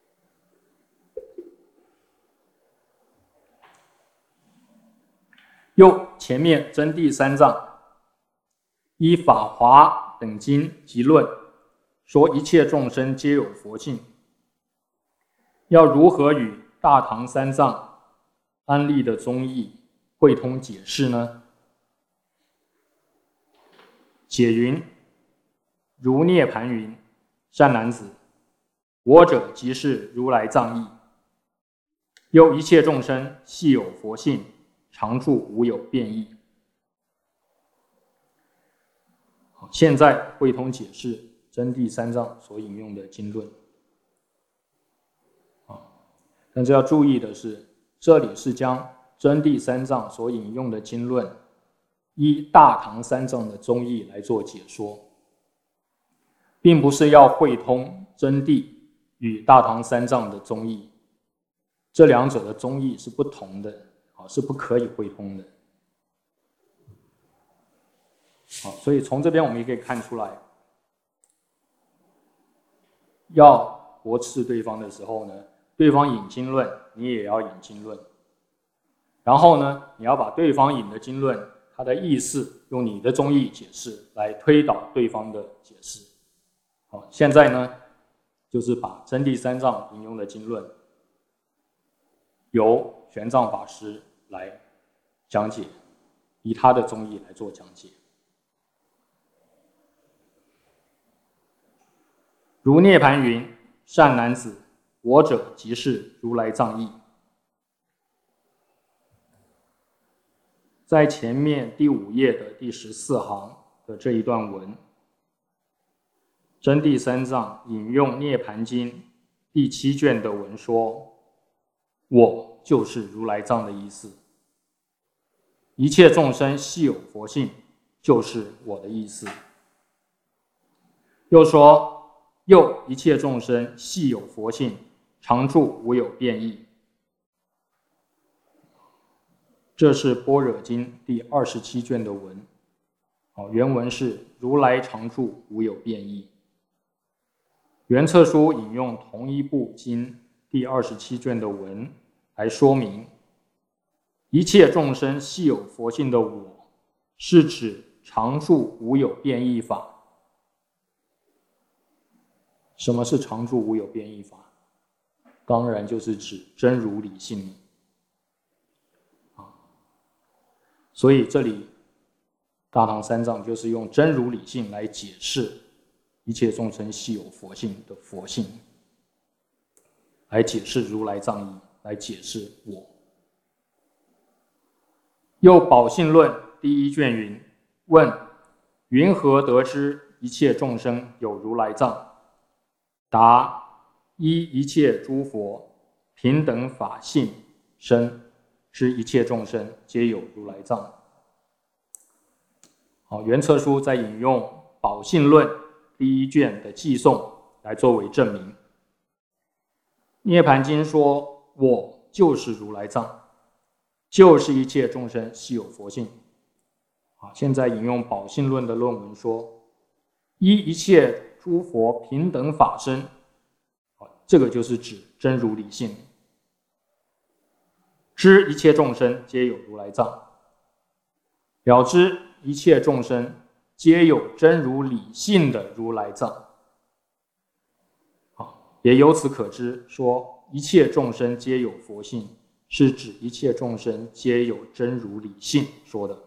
又前面真谛三藏依法华等经及论说一切众生皆有佛性，要如何与大唐三藏安立的宗义汇通解释呢？解云：如涅盘云，善男子，我者即是如来藏义。又一切众生系有佛性，常住无有变异。现在汇通解释真谛三藏所引用的经论。但是要注意的是，这里是将真谛三藏所引用的经论依大唐三藏的宗义来做解说，并不是要汇通真谛与大唐三藏的宗义，这两者的宗义是不同的，是不可以汇通的。所以从这边我们也可以看出来，要驳斥对方的时候呢，对方引经论，你也要引经论，然后呢，你要把对方引的经论它的意思用你的宗义解释来推导对方的解释。现在呢，就是把真谛三藏引用的经论由玄奘法师来讲解，以他的宗义来做讲解。如涅盘云，善男子，我者即是如来藏义。在前面第5页的第14行的这一段文，真谛三藏引用涅盘经第7卷的文说，我就是如来藏的意思，一切众生系有佛性，就是我的意思。又说，又一切众生系有佛性，常住无有变异。这是般若经第27卷的文，原文是如来常住无有变异。圆策书引用同一部经第27卷的文来说明，一切众生系有佛性的我，是指常住无有变异法。什么是常住无有变异法？当然就是指真如理性。所以这里大唐三藏就是用真如理性来解释一切众生系有佛性的佛性，来解释如来藏义，来解释我。又宝性论第1卷云：问云何得知一切众生有如来藏？答：依一切诸佛平等法性身，知一切众生皆有如来藏。圆策书在引用宝性论第1卷的偈颂来作为证明。涅盘经说，我就是如来藏，就是一切众生系有佛性。现在引用宝性论的论文说，依一切诸佛平等法身，这个就是指真如理性，知一切众生皆有如来藏，了知一切众生皆有真如理性的如来藏。也由此可知，说一切众生皆有佛性，是指一切众生皆有真如理性说的。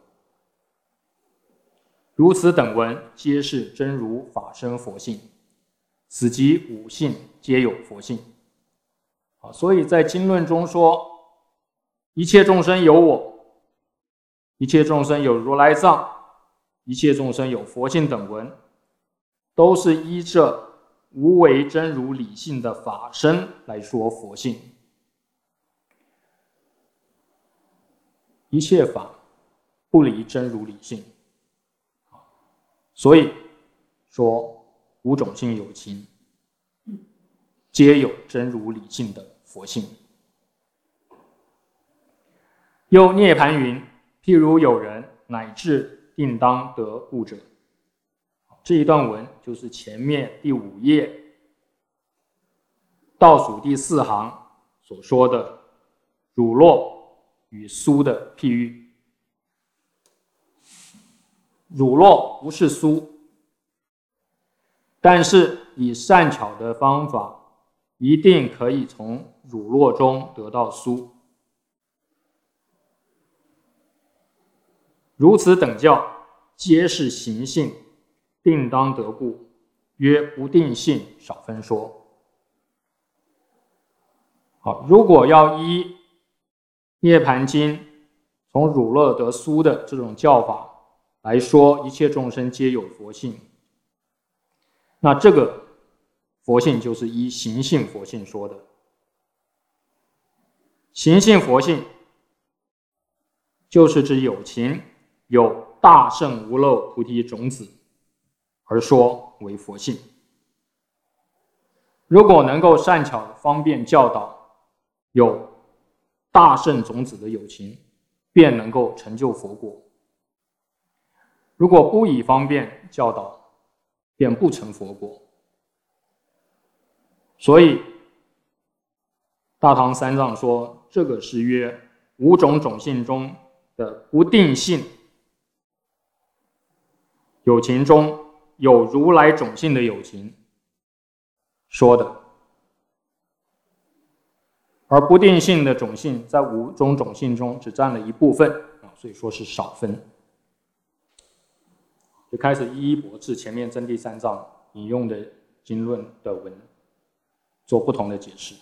如此等文，皆是真如法身佛性，此即五性皆有佛性。所以在经论中说，一切众生有我，一切众生有如来藏，一切众生有佛性等文，都是依着无为真如理性的法身来说佛性。一切法不离真如理性，所以说五种性有情皆有真如理性的佛性。又涅盘云：譬如有人乃至定当得故者。这一段文就是前面第5页倒数第4行所说的乳酪与酥的譬喻。 乳酪不是酥，但是以善巧的方法，一定可以从乳酪中得到酥。如此等教，皆是行性，定当得故，曰不定性少分说。好，如果要依《涅盘经》从乳酪得酥的这种教法来说，一切众生皆有佛性，那这个佛性就是依行性佛性说的。行性佛性就是指有情有大圣无漏菩提种子而说为佛性。如果能够善巧方便教导有大圣种子的有情，便能够成就佛果。如果不以方便教导，便不成佛果。所以大唐三藏说，这个是约五种种性中的不定性有情中有如来种性的有情说的，而不定性的种性在五种种性中只占了一部分，所以说是少分。就开始一一驳斥前面真谛三藏引用的经论的文，做不同的解释。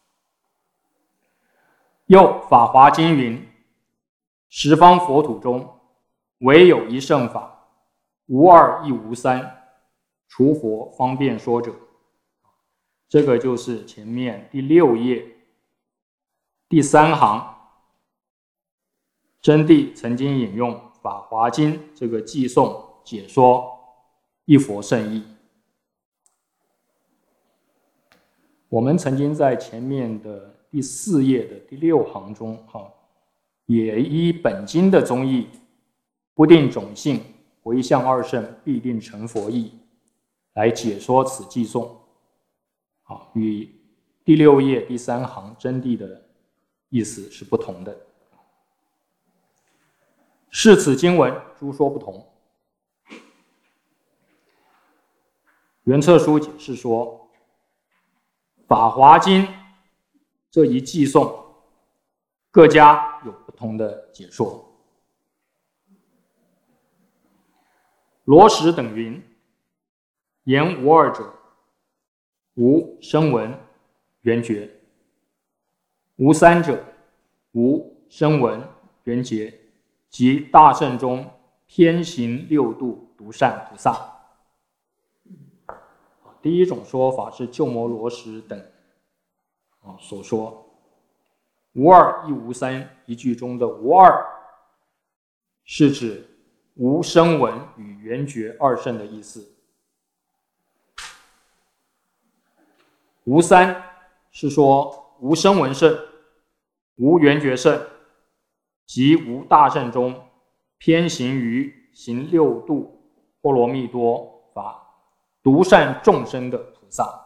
又《法华经》云：十方佛土中，唯有一乘法，无二亦无三，除佛方便说者。这个就是前面第6页第3行，真谛曾经引用《法华经》这个偈颂解说一佛圣义。我们曾经在前面的第4页的第6行中，也依本经的宗义，不定种性，回向二圣，必定成佛义，来解说此偈颂。与第6页第3行真谛的意思是不同的。是此经文诸说不同。圆彻书解释说，法华经这一偈颂，各家有不同的解说。罗什等云：言无二者，无声闻缘觉；无三者，无声闻缘觉，即大圣中偏行六度独善菩萨。第一种说法是鸠摩罗什等所说，无二亦无三一句中的无二，是指无声闻与缘觉二圣的意思。无三是说无声闻圣、无缘觉圣及无大圣中偏行于行六度波罗蜜多法独善众生的菩萨。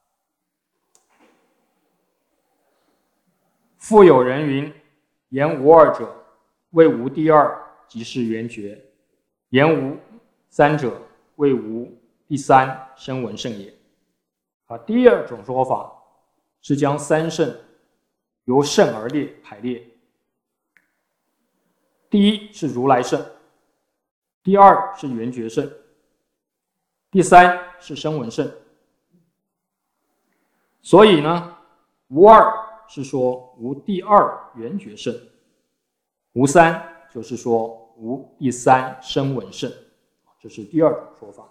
复有人云：言无二者，谓无第二，即是缘觉；言无三者，谓无第三，声闻圣也。第二种说法是将三圣由圣而列排列。第一是如来圣，第二是缘觉圣，第三是声闻圣。所以呢，无二是说无第二缘觉圣，无三就是说无第三声闻圣，这是第二种说法。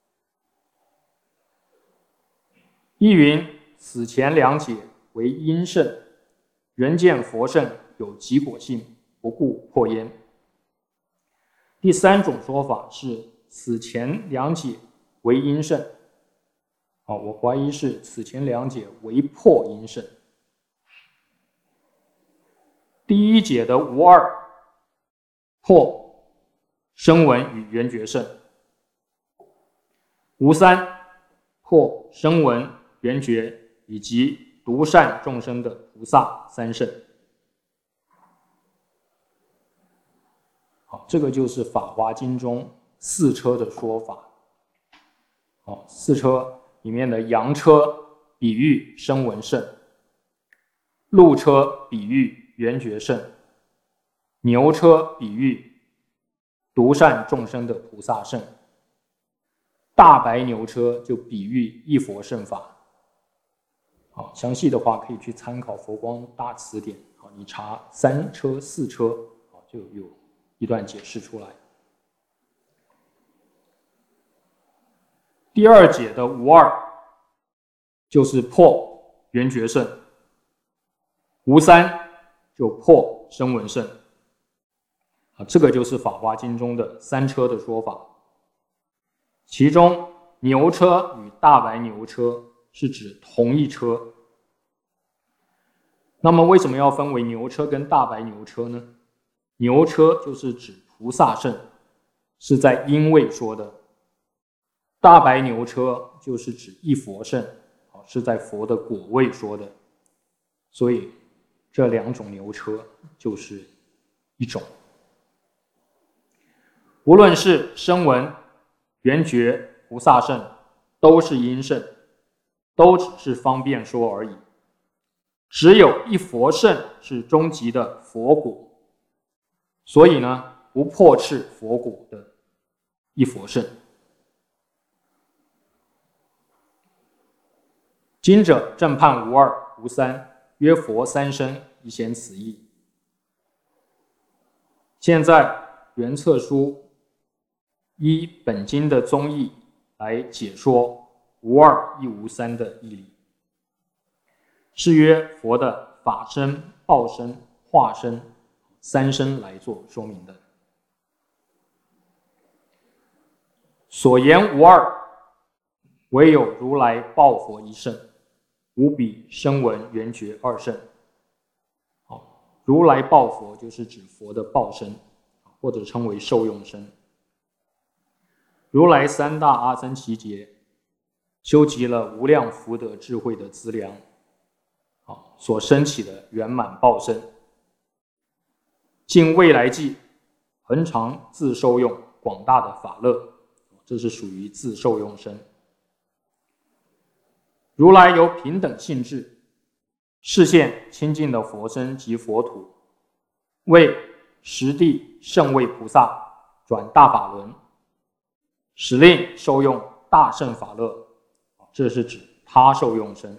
亦云：此前两解为因圣，人见佛圣有极果性，不顾破焉。第三种说法是此前两解为因圣，我怀疑是此前两解为破因圣。第一解的无二破声闻与缘觉圣，无三破声闻、缘觉以及独善众生的菩萨三圣。好，这个就是《法华经》中四车的说法。四车里面的羊车比喻声闻圣，鹿车比喻缘觉圣，牛车比喻独善众生的菩萨圣，大白牛车就比喻一佛圣法。详细的话可以去参考佛光大辞典，你查三车四车就有一段解释出来。第二解的无二就是破缘觉圣，无三就破声闻圣。这个就是《法华经》中的三车的说法。其中牛车与大白牛车是指同一车。那么为什么要分为牛车跟大白牛车呢？牛车就是指菩萨圣，是在因位说的；大白牛车就是指一佛圣，是在佛的果位说的。所以这两种牛车就是一种。无论是声闻、缘觉、菩萨圣，都是因圣，都只是方便说而已。只有一佛圣是终极的佛果，所以呢，不破斥佛果的一佛圣。今者正判无二无三，曰佛三身，以显此义。现在圆策书依本经的宗义来解说无二亦无三的义理，是约佛的法身、报身、化身三身来做说明的。所言无二，唯有如来报佛一圣，无比声闻缘觉二圣。如来报佛就是指佛的报身，或者称为受用身。如来三大阿僧祇劫修集了无量福德智慧的资粮，所升起的圆满报身，尽未来际恒常自受用广大的法乐，这是属于自受用身。如来有平等性质，示现清净的佛身及佛土，为十地圣位菩萨转大法轮，使令受用大圣法乐，这是指他受用身。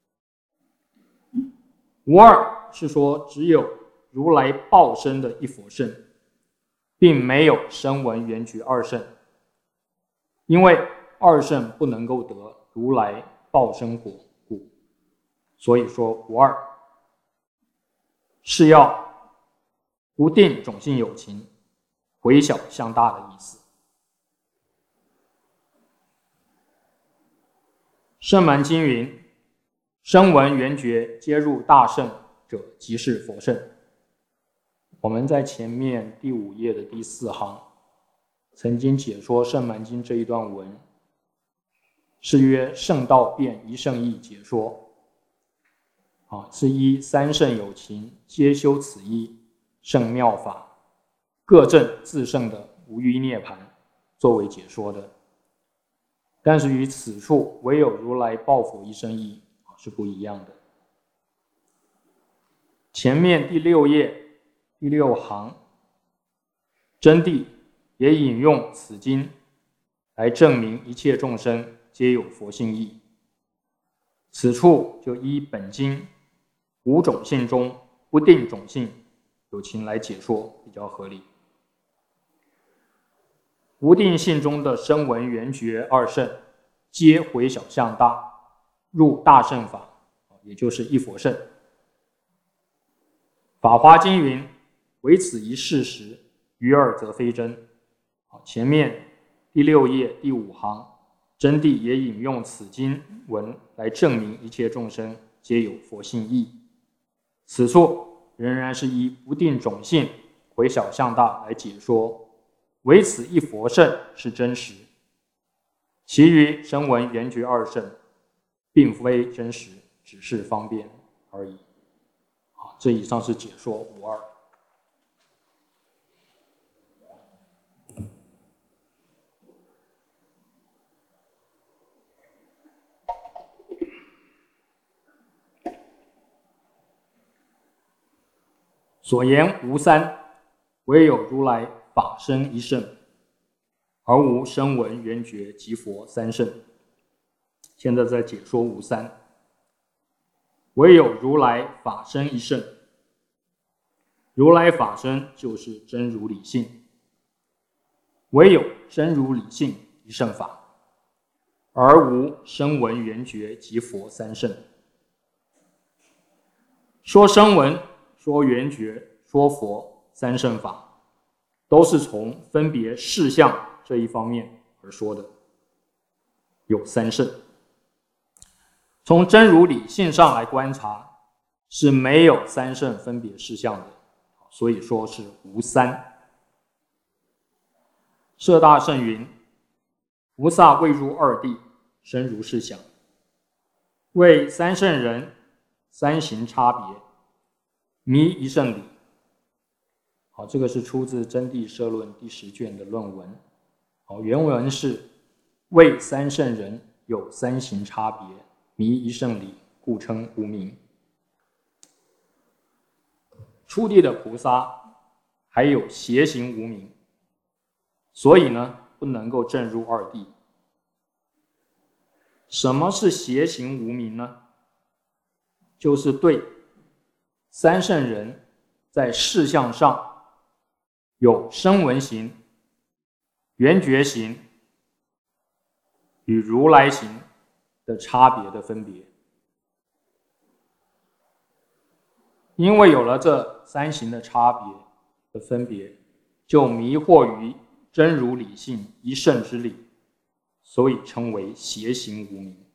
无二是说只有如来报身的一佛圣，并没有声闻缘觉二圣，因为二圣不能够得如来报身果故，所以说无二是要不定种性有情，回小向大的意思。圣门经云：声闻缘觉皆入大圣者，即是佛圣。我们在前面第5页的第4行曾经解说圣门经这一段文，是曰圣道辩一圣义解说，是依三圣有情皆修此一圣妙法，各证自圣的无余涅槃作为解说的。但是与此处唯有如来报佛一圣义是不一样的。前面第6页第6行真谛也引用此经来证明一切众生皆有佛性义，此处就依本经5种性中不定种性有情来解说比较合理。无定性中的声闻缘觉二圣皆回小向大，入大圣法，也就是一佛圣。法华经云：唯此一事实，余二则非真。前面第6页第5行真谛也引用此经文来证明一切众生皆有佛性义，此处仍然是以不定种性回小向大来解说，唯此一佛圣是真实，其余声闻缘觉二圣并非真实，只是方便而已。这以上是解说无二。 所言无三，唯有如来法身一圣，而无声闻缘觉及佛三圣。现在在解说无三，唯有如来法身一圣。如来法身就是真如理性，唯有真如理性一圣法，而无声闻缘觉及佛三圣。说声闻，说缘觉，说佛三圣法，都是从分别事项这一方面而说的，有三圣。从真如理性上来观察，是没有三圣分别事项的，所以说是无三。摄大圣云：菩萨未入二谛，生如是想，为三圣人三行差别，迷一圣理。好，这个是出自《真谛摄论》第10卷的论文。好，原文是：为三圣人有三行差别，迷一圣理，故称无明。初地的菩萨还有邪行无明，所以呢不能够证入二谛。什么是邪行无明呢？就是对三圣人在事项上有声闻行、缘觉行与如来行的差别的分别。因为有了这三行的差别的分别，就迷惑于真如理性一圣之理，所以称为邪行无明。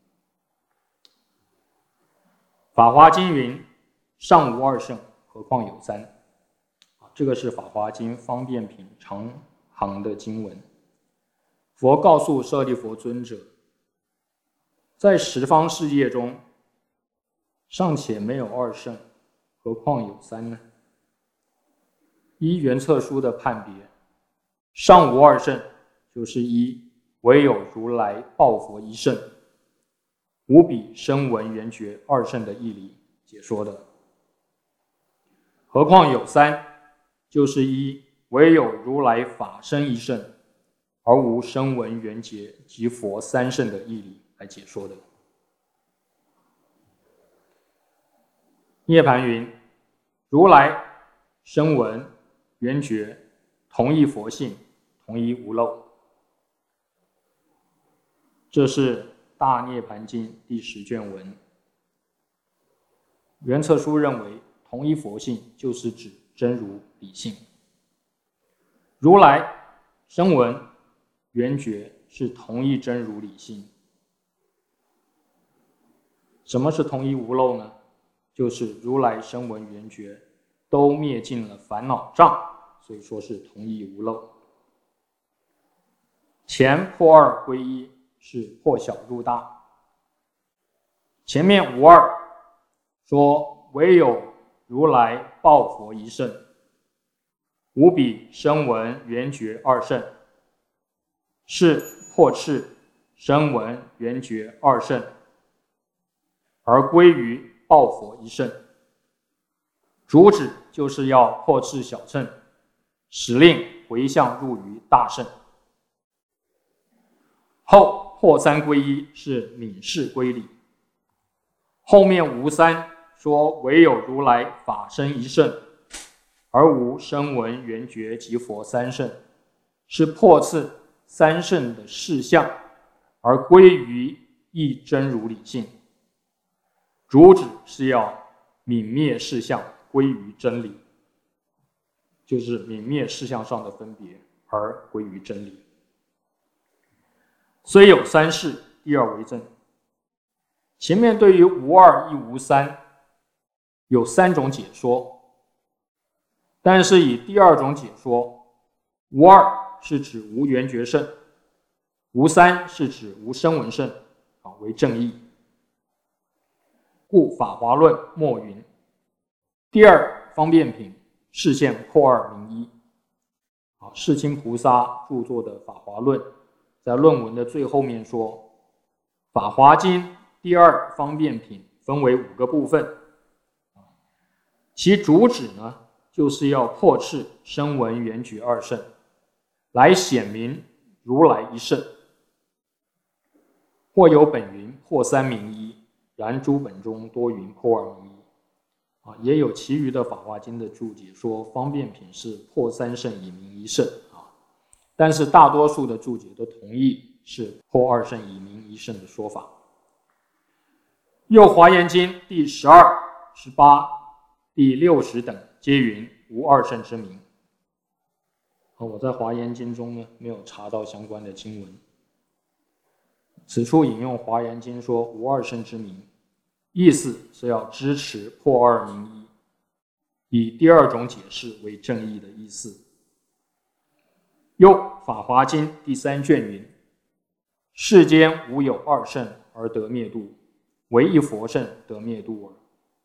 法华经云：上无二圣，何况有三。这个是法华经方便品长行的经文。佛告诉舍利弗尊者，在十方世界中尚且没有二圣，何况有三呢？依圆测书的判别，上无二圣就是一，唯有如来报佛一圣，无比声闻缘觉二圣的义理解说的。何况有三，就是一，唯有如来法身一圣，而无声闻缘觉及佛三圣的义理来解说的。涅盘云：如来声闻缘觉同一佛性，同一无漏。这是大涅盘经第10卷文。圆测书认为，同一佛性就是指真如理性。如来声闻缘觉是同一真如理性。什么是同一无漏呢？就是如来声闻缘觉都灭尽了烦恼障，所以说是同一无漏。前破二归一，是破小入大。前面无二说唯有如来报佛一圣，无比声闻缘觉二圣，是破斥声闻缘觉二圣，而归于报佛一圣。主旨就是要破斥小乘，使令回向入于大圣。后破三归一是泯释归理。后面无三说唯有如来法身一圣，而无声闻缘觉及佛三圣，是破斥三圣的事项，而归于一真如理性。主旨是要泯灭事项，归于真理，就是泯灭事项上的分别，而归于真理。虽有三世，第二为正。前面对于无二亦无三有3种解说，但是以第2种解说，无二是指无缘觉圣，无三是指无声闻圣为正义。故法华论末云：第2方便品示现破二名一。世亲菩萨著作的法华论，在论文的最后面说，法华经第2方便品分为5个部分，其主旨呢， 就是要破斥声闻缘觉二圣，来显明如来一圣。或有本云破三名一，然诸本中多云破二名一。也有其余的法华经的注解说方便品是破三圣以名一圣，但是大多数的注解都同意是破二圣以名一圣的说法。又华严经第12、18、第60等皆云无二圣之名。我在华严经中呢没有查到相关的经文。此处引用华严经说无二圣之名，意思是要支持破二名一，以第二种解释为正义的意思。又法华经第3卷云：世间无有二圣而得灭度，唯一佛圣得灭度耳。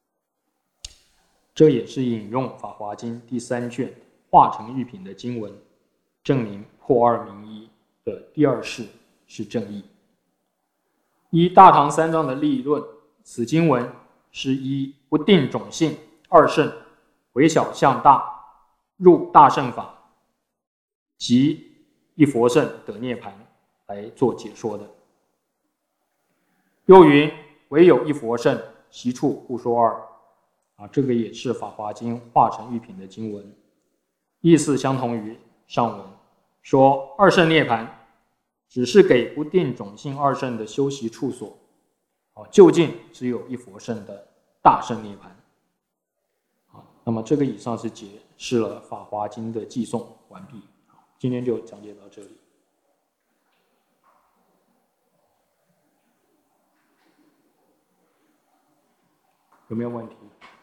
这也是引用法华经第3卷化成玉品的经文，证明破二名一的第二世是正义。依大唐三藏的立论，此经文是依不定种性二圣为小向大入大圣法及一佛圣得涅槃来做解说的。又云唯有一佛圣，习处不说二。这个也是法华经化成玉品的经文，意思相同于上文，说二圣涅槃只是给不定种性二圣的修习处所，究竟只有一佛圣的大圣涅槃。那么这个以上是解释了法华经的寄诵完毕，今天就讲解到这里。有没有问题？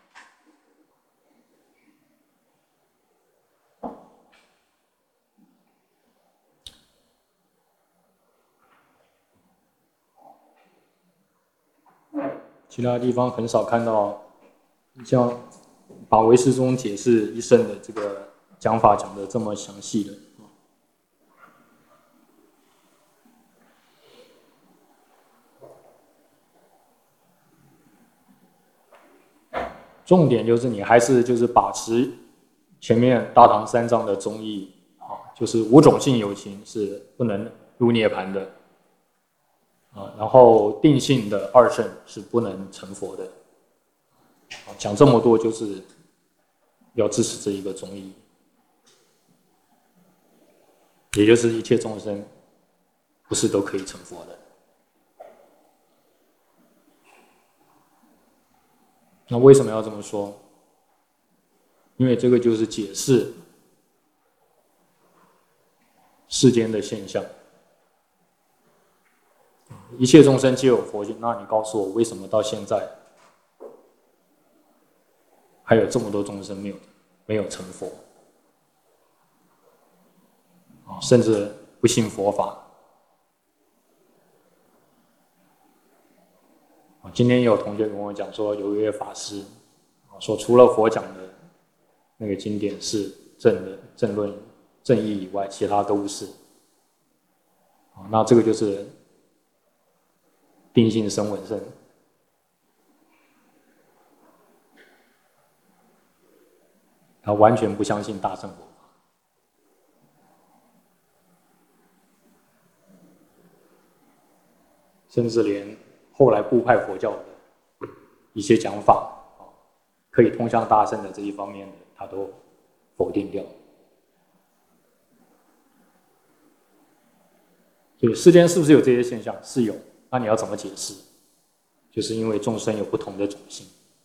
其他地方很少看到像把唯识宗解释一圣的这个讲法讲得这么详细的。重点就是你还是就是把持前面大唐三藏的宗义，就是无种性有情是不能入涅槃的，然后定性的二圣是不能成佛的。讲这么多就是要支持这一个宗义，也就是一切众生不是都可以成佛的。那为什么要这么说？因为这个就是解释世间的现象。一切众生皆有佛性，那你告诉我，为什么到现在还有这么多众生没有成佛，甚至不信佛法？今天也有同学跟我讲说，有一位法师说，除了佛讲的那个经典是正的正论正义以外，其他都不是。那这个就是定性声闻圣，他完全不相信大乘佛法，甚至连后来部派佛教的一些讲法，可以通向大乘的这一方面的，他都否定掉。所以世间是不是有这些现象？是有。那你要怎么解释？就是因为众生有不同的种性。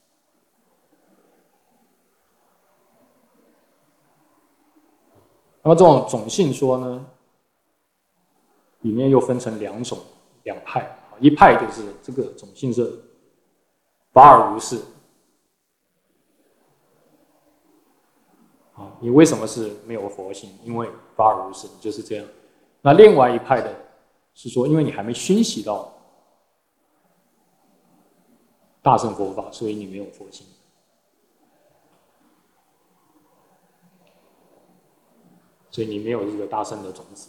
那么这种种性说呢，里面又分成两派。一派就是这个种性是法尔如是，你为什么是没有佛性？因为法尔如是，就是这样。那另外一派的是说，因为你还没熏习到大乘佛法，所以你没有佛性。所以你没有这个大乘的种子。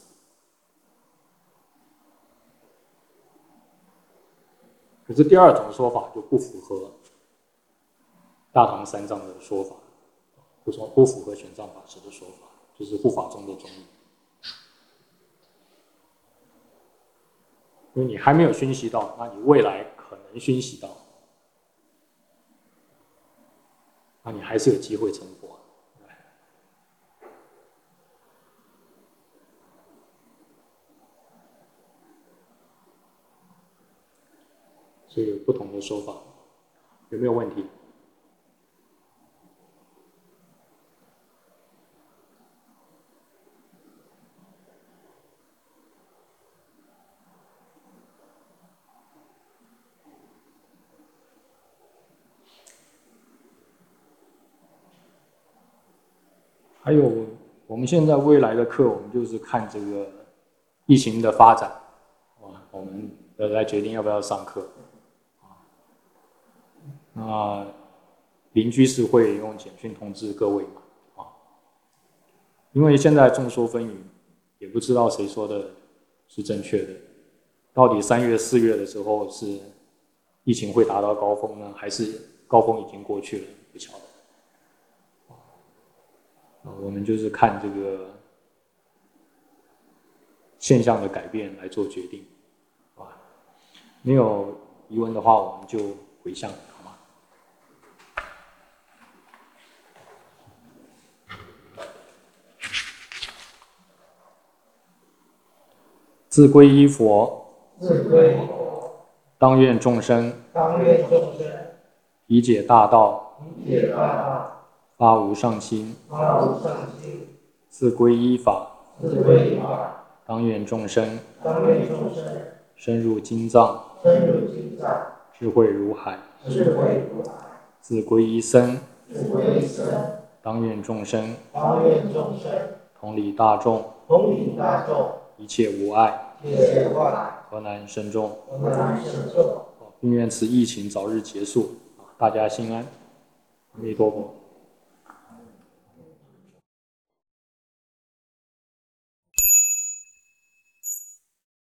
可是第二种说法就不符合大唐三藏的说法。 不符合玄奘法师的说法，就是护法中的中义。因为你还没有熏习到，那你未来可能熏习到，那你还是有机会成佛。所以有不同的说法，有没有问题？还有，我们现在未来的课，我们就是看这个疫情的发展，我们来决定要不要上课。那邻居是会用简讯通知各位嘛？因为现在众说纷纭，也不知道谁说的是正确的。到底3月、4月的时候是疫情会达到高峰呢，还是高峰已经过去了？不晓得。我们就是看这个现象的改变来做决定，没有疑问的话，我们就回向，好吗？自归依佛，当愿众生理解大道，发无上心，自归依法，当愿众生深入经藏，智慧如海，自归依僧，当愿众生同理大众，一切无碍，河南深重，并愿此疫情早日结束，大家心安。阿弥陀佛。